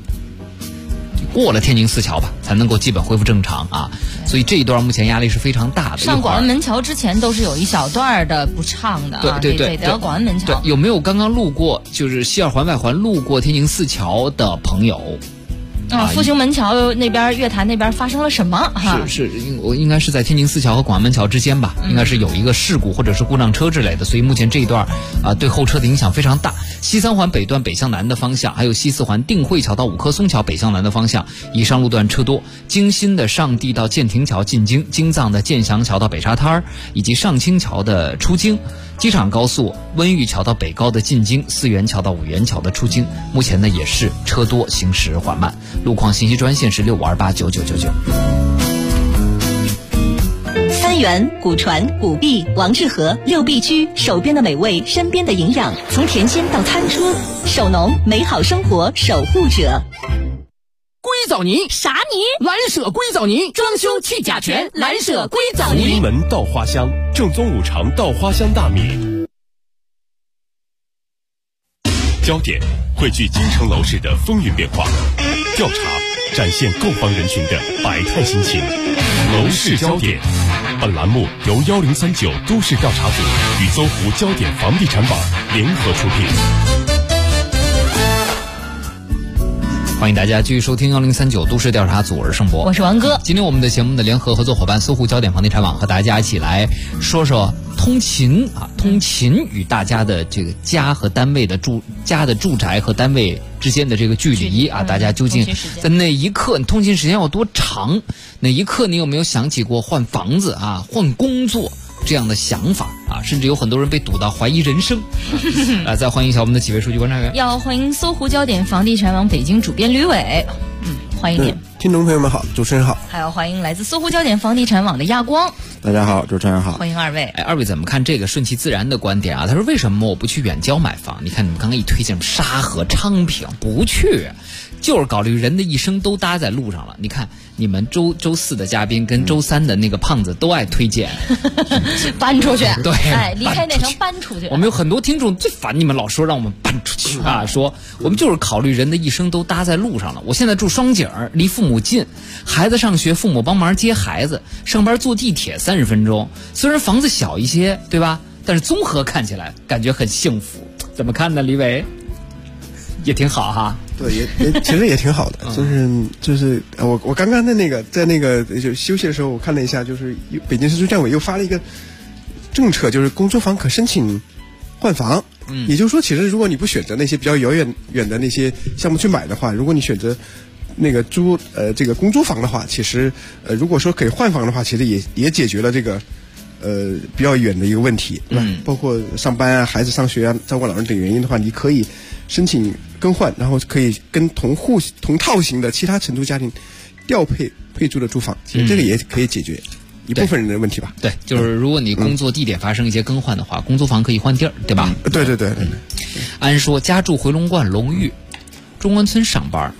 才能够基本恢复正常啊。所以这一段目前压力是非常大的。 上广安门桥之前都是有一小段的不畅的啊， 对， 得到广安门桥。 对，有没有刚刚路过就是西二环外环路过天宁寺桥的朋友？ 复兴门桥那边月坛那边发生了什么？ 我应该是在天津四桥和广安门桥之间吧，应该是有一个事故或者是故障车之类的，所以目前这一段对后车的影响非常大。西三环北段北向南的方向，还有西四环定慧桥到五棵松桥北向南的方向，以上路段车多。京新的上地到建亭桥进京，京藏的建祥桥到北沙滩以及上清桥的出京。机场高速温榆桥到北高的进京，四元桥到五元桥的出京，目前呢也是车多，行驶缓慢。路况信息专线是65289999。 三元、古传、古币、王致和6必居，手边的美味，身边的营养，从甜鲜到餐桌，手农美好生活守护者。 硅藻泥啥泥？ 蓝舍硅藻泥，装修去甲醛，蓝舍硅藻泥。 福临门稻花香，正宗五常稻花香大米。焦点汇聚京城楼市的风云变化，调查展现购房人群的百态心情。楼市焦点，本栏目由1039都市调查组与搜狐焦点房地产网联合出品。 欢迎大家继续收听1039都市调查组，我是盛博， 我是王哥。 今天我们的节目的联合合作伙伴搜狐焦点房地产网和大家一起来说说通勤与大家的这个家和单位的家的住宅和单位之间的这个距离啊，大家究竟在哪一刻你通勤时间有多长？哪一刻你有没有想起过换房子啊、换工作这样的想法啊？甚至有很多人被堵到怀疑人生再欢迎一下我们的几位数据观察员。 要欢迎搜狐焦点房地产网北京主编吕伟，欢迎您。 听众朋友们好，主持人好。 还要欢迎来自搜狐焦点房地产网的亚光。 大家好，主持人好。 欢迎二位。 二位怎么看这个顺其自然的观点啊？他说为什么我不去远郊买房？你看你们刚刚一推荐沙河、昌平，不去，就是考虑人的一生都搭在路上了。你看你们周四的嘉宾跟周三的那个胖子都爱推荐搬出去， 对， 离开那城搬出去。 我们有很多听众最烦你们老说让我们搬出去啊，说我们就是考虑人的一生都搭在路上了。我现在住双井，离父母近，孩子上学父母帮忙接孩子，上班坐地铁30分钟，虽然房子小一些，对吧？但是综合看起来感觉很幸福。怎么看呢，李伟？也挺好哈。 对，也其实也挺好的，就是我刚刚的那个在那个就休息的时候，我看了一下，就是北京市住建委又发了一个政策，就是公租房可申请换房。也就是说，其实如果你不选择那些比较遥远的那些项目去买的话，如果你选择那个这个公租房的话，其实如果说可以换房的话，其实也解决了这个比较远的一个问题，对吧？包括上班啊、孩子上学啊、照顾老人等原因的话，你可以申请更换，然后可以跟同套型的其他承租家庭调配租的住房，其实这个也可以解决一部分人的问题吧。 对，就是如果你工作地点发生一些更换的话，公租房可以换地儿，对吧？ 对。 安说家住回龙观龙峪中关村上班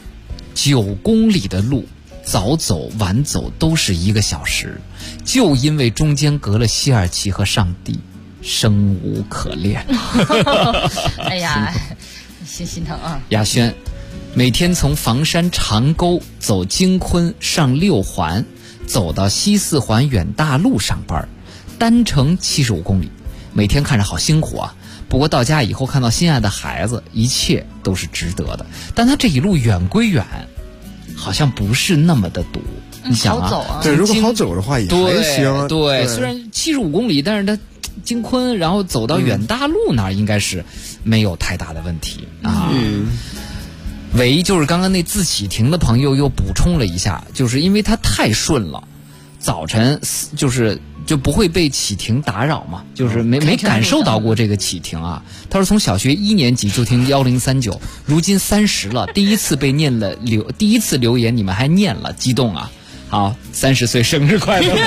，9公里的路，早走晚走都是1个小时，就因为中间隔了西二旗和上地，生无可恋。 哎呀，心疼啊！ 亚轩，每天从房山长沟走京昆上6环，走到西4环远大路上班，单程75公里，每天看着好辛苦啊。不过到家以后看到心爱的孩子，一切都是值得的。但他这一路远归远，好像不是那么的堵。你想啊， 对，如果好走的话也还行。 对，虽然75公里，但是他京昆然后走到远大路那儿，应该是没有太大的问题啊。唯一就是刚刚那自启停的朋友又补充了一下，就是因为他太顺了，早晨就不会被启停打扰嘛，就是没感受到过这个启停啊。他说从小学1年级就听1039，如今30了，第一次留言你们还念了，激动啊！好，30岁生日快乐！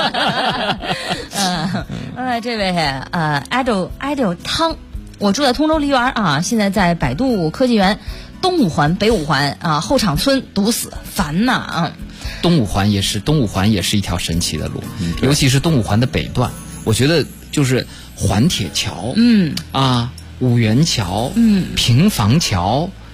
这位idol 汤，我住在通州梨园啊，现在在百度科技园东5环、北5环啊，后场村堵死，烦呐啊！ 东五环也是一条神奇的路，尤其是东五环的北段，我觉得就是环铁桥，五元桥，平房桥，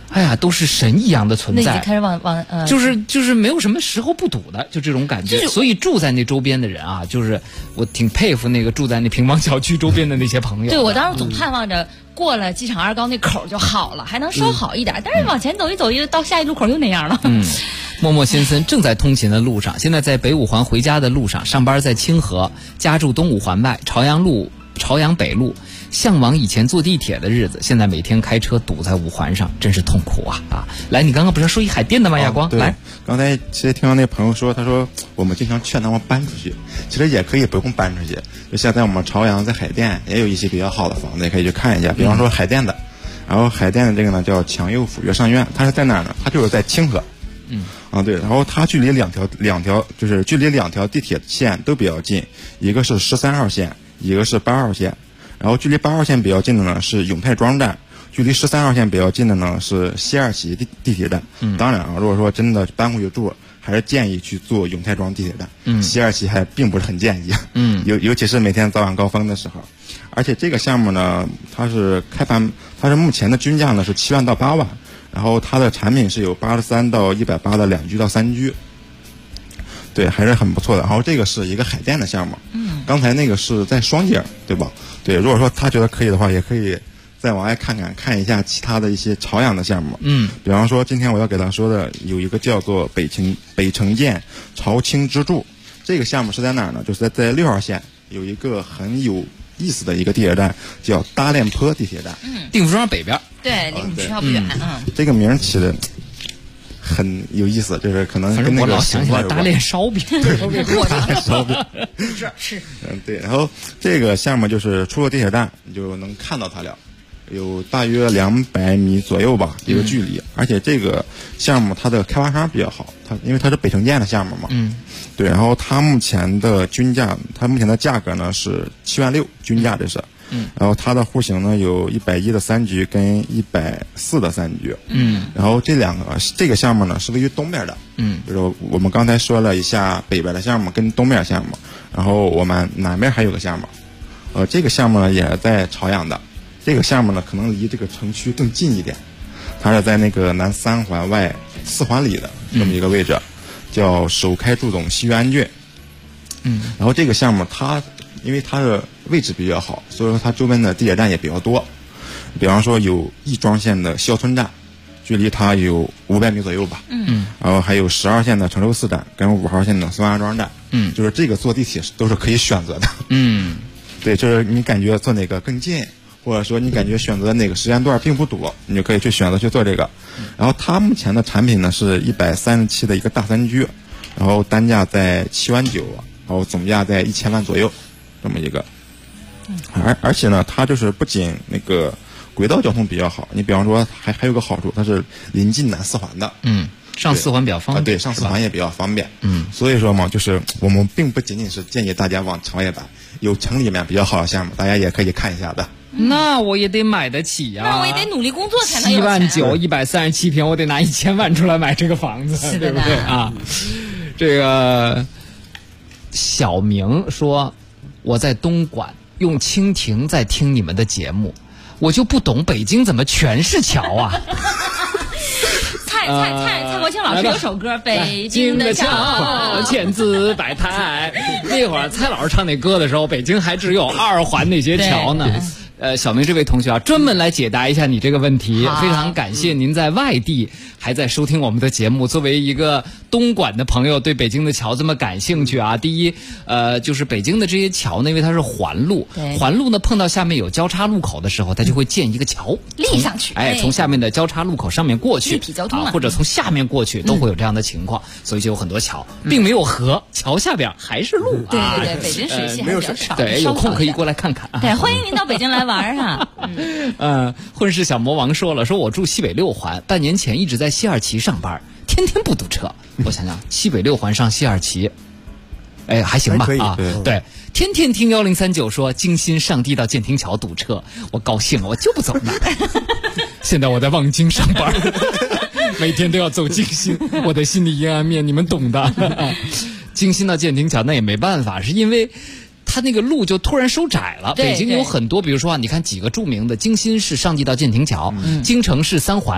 哎呀，都是神一样的存在。 那已经开始就是没有什么时候不堵的，就这种感觉。所以住在那周边的人啊，就是我挺佩服那个住在那平房小区周边的那些朋友。 对，我当时总盼望着过了机场二高那口就好了，还能稍好一点。但是往前走一走，到下一路口又那样了。 默默先生正在通勤的路上，现在在北五环回家的路上，上班在清河，家住东五环外朝阳北路。向往以前坐地铁的日子，现在每天开车堵在五环上，真是痛苦啊！来，你刚刚不是说一海淀的吗？亚光，来， 刚才其实听到那朋友说，他说我们经常劝他们搬出去，其实也可以不用搬出去。就像在我们朝阳，在海淀也有一些比较好的房子，也可以去看一下。比方说海淀的，然后海淀的这个呢叫强幼府悦上苑，它是在哪儿呢？它就是在清河。对，然后它距离两条地铁线都比较近，一个是13号线，一个是8号线。然后距离8号线比较近的呢是永泰庄站，距离13号线比较近的呢是西二旗地铁站。当然如果说真的搬回去住，还是建议去坐永泰庄地铁站。西二旗还并不是很建议。尤其是每天早晚高峰的时候。而且这个项目呢，它是目前的均价呢是7万到8万，然后它的产品是有83到180的2居到3居。对，还是很不错的。然后这个是一个海淀的项目，刚才那个是在双井，对吧？对，如果说他觉得可以的话，也可以再往外看一下其他的一些朝阳的项目。比方说今天我要给他说的有一个叫做北城建朝清之柱，这个项目是在哪儿呢？就是在6号线有一个很有意思的一个地铁站，叫大练坡地铁站。 定福庄北边。 对，离我们学校不远。 这个名起的很有意思，就是可能跟那个想起来大练烧饼， 大练烧饼是。 对。然后这个项目就是出了地铁站你就能看到它了，有大约200米左右吧一个距离。而且这个项目它的开发商比较好，因为它是北城建的项目嘛。对。然后它目前的价格呢是7万6，均价这是。然后它的户型呢有110的3居跟140的3居。然后这个项目呢是位于东边的。就是我们刚才说了一下北边的项目跟东边项目，然后我们南边还有个项目。这个项目呢也在朝阳的，这个项目呢可能离这个城区更近一点，它是在那个南3环外4环里的这么一个位置，叫首开祝总西域安郡。然后这个项目因为它的位置比较好，所以说它周边的地铁站也比较多。比方说有亦庄线的肖村站，距离它有500米左右吧。然后还有10号线的承州4站跟5号线的松花庄站。就是这个坐地铁都是可以选择的。对，就是你感觉坐哪个更近，或者说你感觉选择哪个时间段并不堵，你就可以去选择去做这个。然后它目前的产品呢是137的一个大3居，然后单价在7万9，然后总价在1000万左右。这么一个，而且呢，它就是不仅那个轨道交通比较好，你比方说还有个好处，它是临近南4环的。 上4环比较方便。 对，上4环也比较方便。所以说嘛，就是我们并不仅仅是建议大家往城外搬，有城里面比较好的项目，大家也可以看一下的。 那我也得买得起呀。 那我也得努力工作才能有钱。7万9 137平，我得拿1000万出来买这个房子，对不对啊？这个小明说。我在东莞用蜻蜓在听你们的节目，我就不懂北京怎么全是桥啊。 蔡国庆老师有首歌《北京的桥》， 千姿百态。那会儿蔡老师唱那歌的时候，北京还只有2环那些桥呢。小明这位同学啊，专门来解答一下你这个问题，非常感谢您在外地还在收听我们的节目。作为一个东莞的朋友，对北京的桥这么感兴趣啊。第一，就是北京的这些桥呢，因为它是环路，环路呢碰到下面有交叉路口的时候，它就会建一个桥立上去， 从下面的交叉路口上面过去， 立体交通或者从下面过去，都会有这样的情况，所以就有很多桥，并没有河，桥下边还是路。 对，北京水系还比较少。 对，有空可以过来看看。 对，欢迎您到北京来玩啊。 混世小魔王说了，说我住西北6环，半年前一直在西二旗上班，天天不堵车。我想想，西北6环上西二旗，还行吧啊。对，天天听1039说京新上地到建亭桥堵车，我高兴了，我就不走那儿。现在我在望京上班，每天都要走京新，我的心理阴暗面你们懂的。京新到建亭桥那也没办法，是因为它那个路就突然收窄了。北京有很多，比如说你看几个著名的，京新是上地到建亭桥，京城是3环，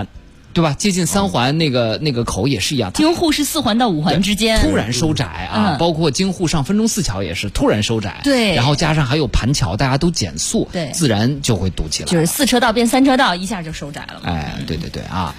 对吧？接近3环那个口也是一样， 京沪是4环到5环之间突然收窄啊，包括京沪上分钟4桥也是突然收窄， 对， 然后加上还有盘桥，大家都减速， 对， 自然就会堵起来， 就是4车道变3车道，一下就收窄了嘛。 哎，对啊，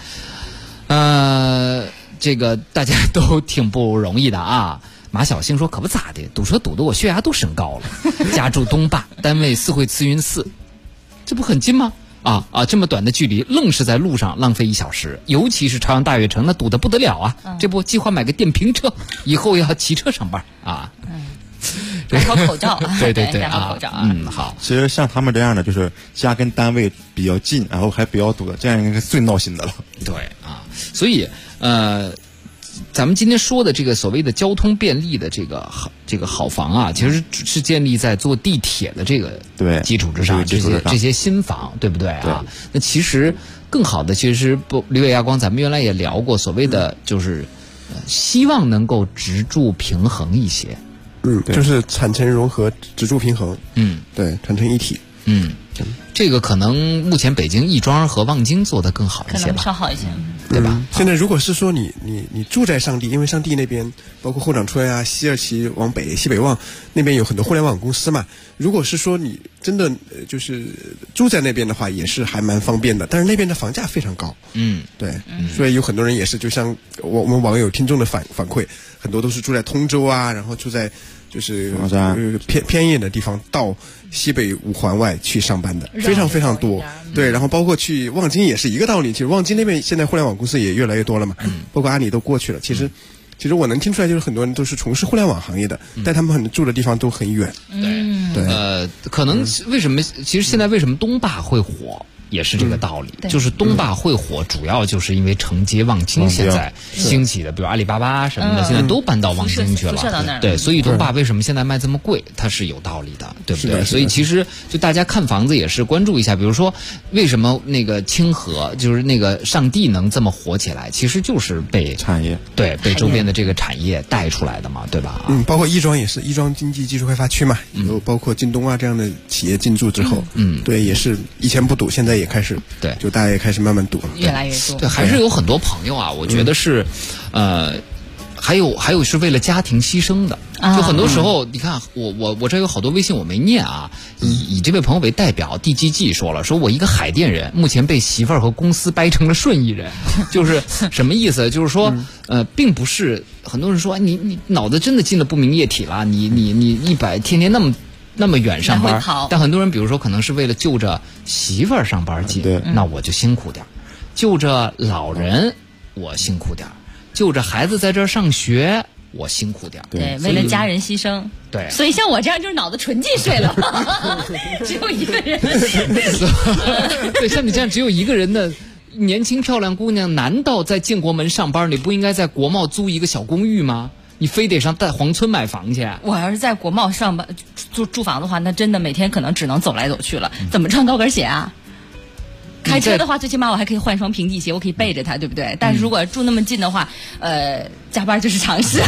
这个大家都挺不容易的啊。马小星说：“可不咋的，堵车堵得我血压都升高了。家住东坝，单位4惠慈云寺，这不很近吗？这么短的距离，愣是在路上浪费1小时。尤其是朝阳大悦城，那堵得不得了啊！这不计划买个电瓶车，以后要骑车上班啊。” 戴好口罩， 对戴好口罩啊。 好。 其实像他们这样的，就是家跟单位比较近，然后还比较堵的，这样应该是最闹心的了。 对啊，所以咱们今天说的这个所谓的交通便利的这个好房啊，其实是建立在坐地铁的这个基础之上，这些新房，对不对啊？那其实更好的，其实绿野亚光，咱们原来也聊过，所谓的就是希望能够直住平衡一些。 就是产城融合，直住平衡。对，产城一体。 这个可能目前北京亦庄和望京做得更好一些吧， 可能稍好一些， 对吧？ 现在如果是说你住在上地，因为上地那边包括后长村啊、西二旗往北、西北望那边有很多互联网公司嘛。如果是说你真的就是住在那边的话，也是还蛮方便的。但是那边的房价非常高。对，所以有很多人也是，就像我们网友听众的反馈，很多都是住在通州啊，然后住在就是偏远的地方，到西北5环外去上班的非常非常多。对，然后包括去望京也是一个道理。其实望京那边现在互联网公司也越来越多了嘛，包括阿里都过去了。其实我能听出来，就是很多人都是从事互联网行业的，但他们很住的地方都很远。 对，可能为什么？其实现在为什么东坝会火？也是这个道理，就是东坝会火，主要就是因为承接望京现在兴起的，比如阿里巴巴什么的，现在都搬到望京去了。对，所以东坝为什么现在卖这么贵，它是有道理的，对不对？所以其实就大家看房子也是关注一下，比如说为什么那个清河就是那个上地能这么火起来，其实就是被产业被周边的这个产业带出来的嘛，对吧？ 包括亦庄也是，亦庄经济技术开发区嘛，有包括京东啊这样的企业进驻之后，对，也是以前不堵，现在也开始， 对， 就大家也开始慢慢堵了， 越来越多。 对，还是有很多朋友啊，我觉得是，还有是为了家庭牺牲的。就很多时候，你看我这有好多微信我没念啊，以这位朋友为代表 DGG 说了，说我一个海淀人，目前被媳妇儿和公司掰成了顺义人，就是什么意思？就是说，并不是很多人说你脑子真的进了不明液体了，你天天那么远上班，但很多人比如说可能是为了就着媳妇儿上班近，那我就辛苦点；就着老人我辛苦点；就着孩子在这儿上学我辛苦点。 对，为了家人牺牲。 对， 所以像我这样就是脑子纯进水了，只有一个人。 对，像你这样只有一个人的年轻漂亮姑娘，难道在建国门上班，你不应该在国贸租一个小公寓吗？你非得上黄村买房去？ 我要是在国贸上班住房的话，那真的每天可能只能走来走去了，怎么穿高跟鞋啊？开车的话，最起码我还可以换双平底鞋，我可以背着它，对不对？但是如果住那么近的话，加班就是常事。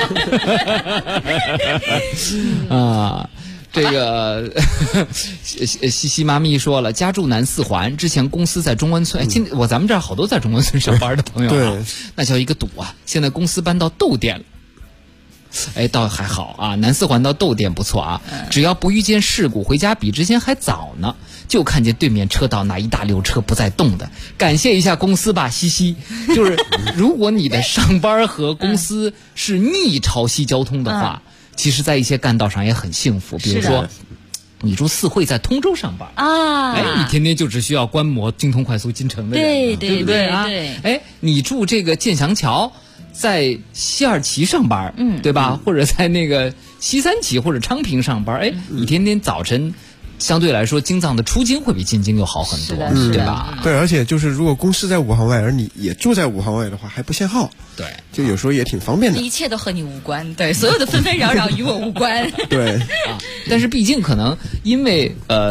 这个西西妈咪说了，家住南4环，之前公司在中关村。咱们这儿好多在中关村上班的朋友啊，那叫一个堵啊！现在公司搬到窦店了。倒还好啊，南4环到窦店不错啊，只要不遇见事故，回家比之前还早呢。就看见对面车道那一大溜车不再动的，感谢一下公司吧，西西。就是如果你的上班和公司是逆潮汐交通的话，其实在一些干道上也很幸福。比如说，你住4惠在通州上班啊，你天天就只需要观摩京通快速进城的人，对不对啊？你住这个建祥桥，在西二旗上班，对吧？或者在那个西三旗或者昌平上班，你天天早晨。相对来说，京藏的出京会比进京要好很多，对吧？ 对，而且就是如果公司在5环外，而你也住在5环外的话，还不限号， 对， 就有时候也挺方便的。 一切都和你无关，对，所有的纷纷扰扰与我无关。 对但是毕竟可能因为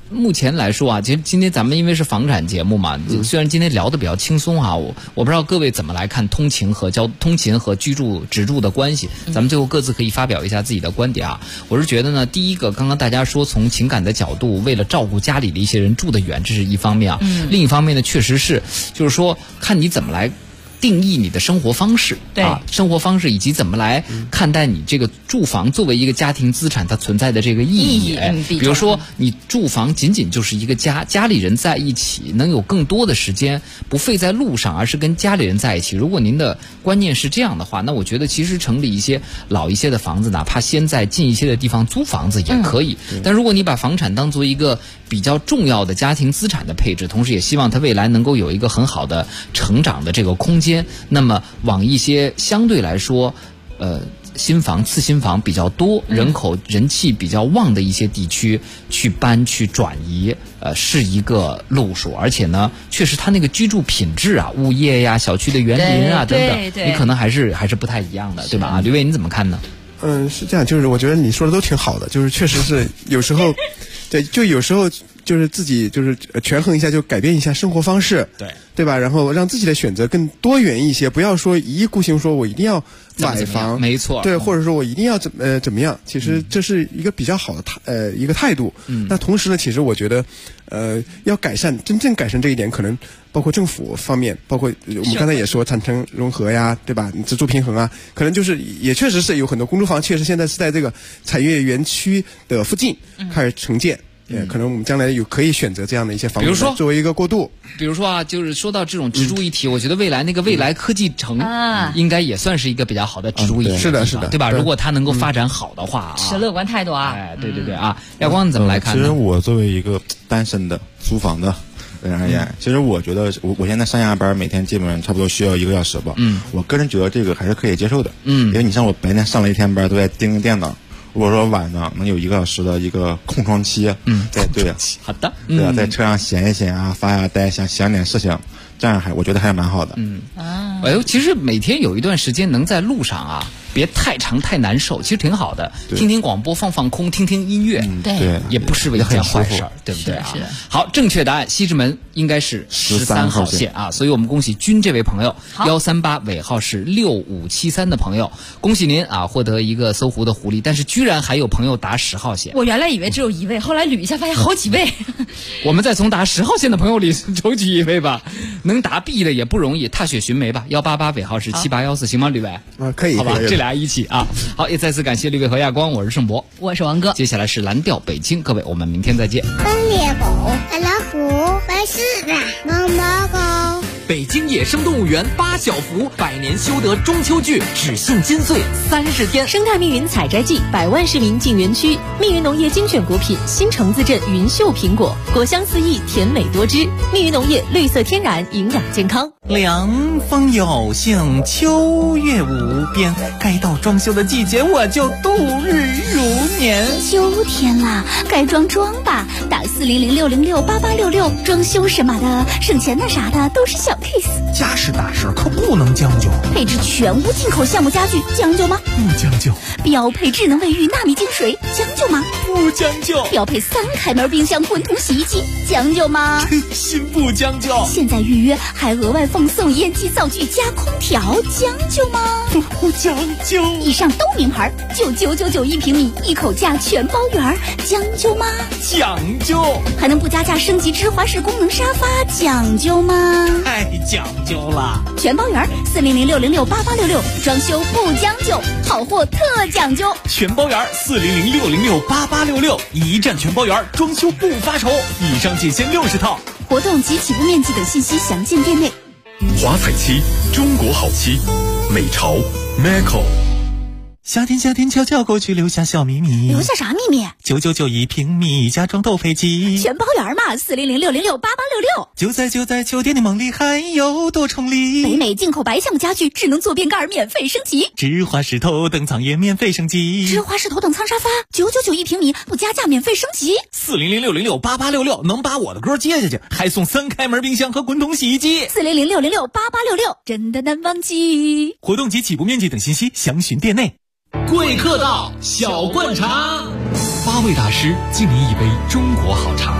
目前来说啊，其实今天咱们因为是房产节目嘛，虽然今天聊得比较轻松啊，我不知道各位怎么来看通勤和居住直住的关系，咱们最后各自可以发表一下自己的观点啊。我是觉得呢，第一个，刚刚大家说从情感的角度，为了照顾家里的一些人住得远，这是一方面啊。另一方面呢，确实是，就是说看你怎么来定义你的生活方式， 对生活方式以及怎么来看待你这个住房作为一个家庭资产它存在的这个意义。比如说你住房仅仅就是一个家，家里人在一起能有更多的时间不费在路上，而是跟家里人在一起。如果您的观念是这样的话，那我觉得其实城里一些老一些的房子，哪怕先在近一些的地方租房子也可以。但如果你把房产当做一个比较重要的家庭资产的配置，同时也希望它未来能够有一个很好的成长的这个空间，那么往一些相对来说新房次新房比较多、人气比较旺的一些地区去搬去转移，是一个路数。而且呢，确实它那个居住品质啊、物业呀、小区的园林啊等等，你可能还是不太一样的，对吧？啊，吕伟你怎么看呢？ 是这样，就是我觉得你说的都挺好的，就是确实是有时候，对，就有时候就是自己就是权衡一下，就改变一下生活方式，对吧？然后让自己的选择更多元一些，不要说一意孤行，说我一定要买房， 没错， 对，或者说我一定要怎么样？其实这是一个比较好的一个态度。那同时呢，其实我觉得要真正改善这一点，可能包括政府方面，包括我们刚才也说产城融合呀，对吧？自住平衡啊，可能就是也确实是有很多公租房，确实现在是在这个产业园区的附近开始承建。可能我们将来可以选择这样的一些房子，比如说作为一个过渡。 比如说啊，就是说到这种植株一体，我觉得未来科技城应该也算是一个比较好的植株一体， 是的， 对吧？如果它能够发展好的话啊， 持乐观态度啊。 对啊，亚光怎么来看呢？ 其实我作为一个单身的租房的人而言，其实我觉得我现在上下班每天基本上差不多需要1个小时吧。我个人觉得这个还是可以接受的。因为你像我白天上了一天班都在盯着电脑。如果说晚上能有1个小时的一个空窗期，对， 好的， 对啊，在车上闲一闲啊，发下呆，想点事情，这样我觉得还蛮好的。 其实每天有一段时间能在路上啊，别太长太难受，其实挺好的。听听广播，放空，听听音乐， 对， 也不失为一件坏事，对不对啊？好，正确答案，西直门应该是13号线啊，所以我们恭喜君这位朋友，138尾号是6573的朋友，恭喜您啊，获得一个搜狐的狐狸，但是居然还有朋友答10号线。 我原来以为只有1位，后来捋一下发现好几位。 我们再从答10号线的朋友里抽取1位吧，能答 B 的也不容易，踏雪寻梅吧，188尾号是7814，行吗？吕伟可以， 好吧，这俩一起啊。好，也再次感谢吕伟和亚光，我是盛博， 我是王哥。 接下来是蓝调北京，各位，我们明天再见。 奔猎狗，老虎，白狮子，毛毛狗。 北京野生动物园8小福100年修得中秋剧只限金穗30天， 生态密云采摘季，100万市民进园区。密云农业精选果品新城自镇云秀苹果，果香四溢，甜美多汁。密云农业绿色天然，营养健康。 凉风有幸，秋月无边，该到装修的季节，我就度日如年。 秋天啦，该装吧，打400-606-8866，装修什么的，省钱的啥的都是小 case。 家事大事可不能将就， 配置全屋进口橡木家具，将就吗？ 不将就。 标配智能卫浴纳米净水，将就吗？ 不将就。 标配3开门冰箱滚筒洗衣机，将就吗？ 真心不将就。 现在预约还额外奉送烟机灶具加空调，将就吗？ 不将就。 以上都名牌，99991平米，一口价全包圆，将就吗？ 讲究。 还能不加价升级芝华士功能沙发，讲究吗？ 太讲究了。 全包圆，400-606-8866，装修不将就，好货特讲究。 全包圆，400-606-8866，一站全包圆，装修不发愁。以上仅限60套。 活动及起步面积等信息详见店内。 华彩漆，中国好漆，美潮 Maco。 夏天悄悄过去，留下小秘密。 留下啥秘密 ？9991平米，家装斗飞机。 全包圆嘛，400-606-8866。 就在秋天的梦里，还有多重礼。 北美进口白橡木家具，智能坐便盖免费升级。 芝华士头等舱也免费升级。 芝华士头等舱沙发，999平米，不加价免费升级。 400-606-8866，能把我的歌接下去，还送3开门冰箱和滚筒洗衣机。 400-606-8866，真的难忘记。 活动及起步面积等信息详询店内。贵客到，小灌茶，8位大师敬您一杯中国好茶。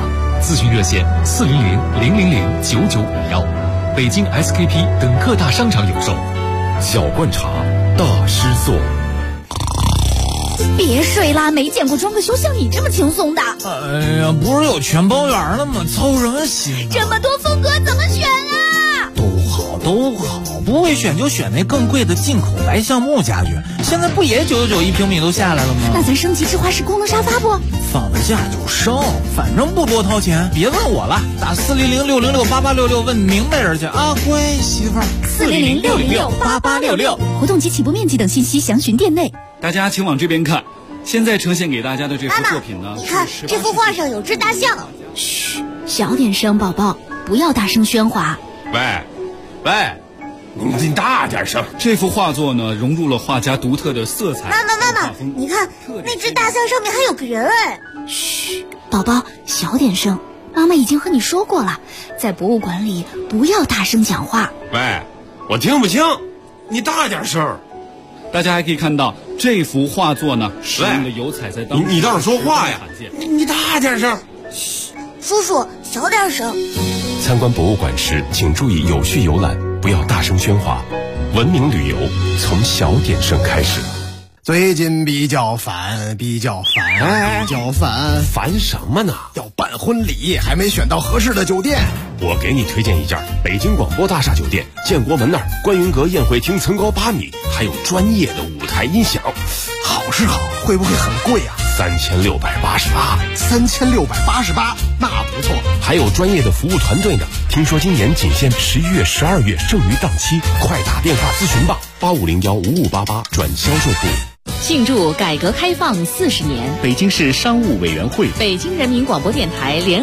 咨询热线400-000-9951，北京 SKP 等各大商场有售。 小罐茶，大师做。 别睡啦，没见过装个修像你这么轻松的。 哎呀，不是有全包圆了吗？操什么心？ 这么多风格怎么选啊？ 都好，不会选就选那更贵的进口白橡木家具，现在不也999一平米都下来了吗？ 那咱升级智化式功能沙发不？ 放得下就升，反正不多掏钱。别问我了，打400-606-8866问明白人去啊！乖媳妇儿 ，400-606-8866，活动及起步面积等信息详询店内。 大家请往这边看，现在呈现给大家的这幅作品呢， 你看这幅画上有只大象。 嘘，小点声，宝宝，不要大声喧哗。 喂，你大点声！这幅画作呢，融入了画家独特的色彩。 妈妈，你看那只大象上面还有个人哎！ 嘘，宝宝，小点声。妈妈已经和你说过了，在博物馆里不要大声讲话。 喂，我听不清，你大点声。 大家还可以看到这幅画作呢，使用的油彩在当中。 你倒是说话呀！你大点声。 嘘，叔叔，小点声。 参观博物馆时，请注意有序游览，不要大声喧哗。文明旅游从小点声开始。 最近比较烦， 烦什么呢？ 要办婚礼，还没选到合适的酒店。 我给你推荐一家北京广播大厦酒店，建国门那儿观云阁宴会厅层高8米，还有专业的舞台音响。 好是好，会不会很贵啊 ？3688， 那不错。 还有专业的服务团队呢。听说今年仅限11月、12月剩余档期，快打电话咨询吧，8501-5588转销售部。 庆祝改革开放40年， 北京市商务委员会、 北京人民广播电台联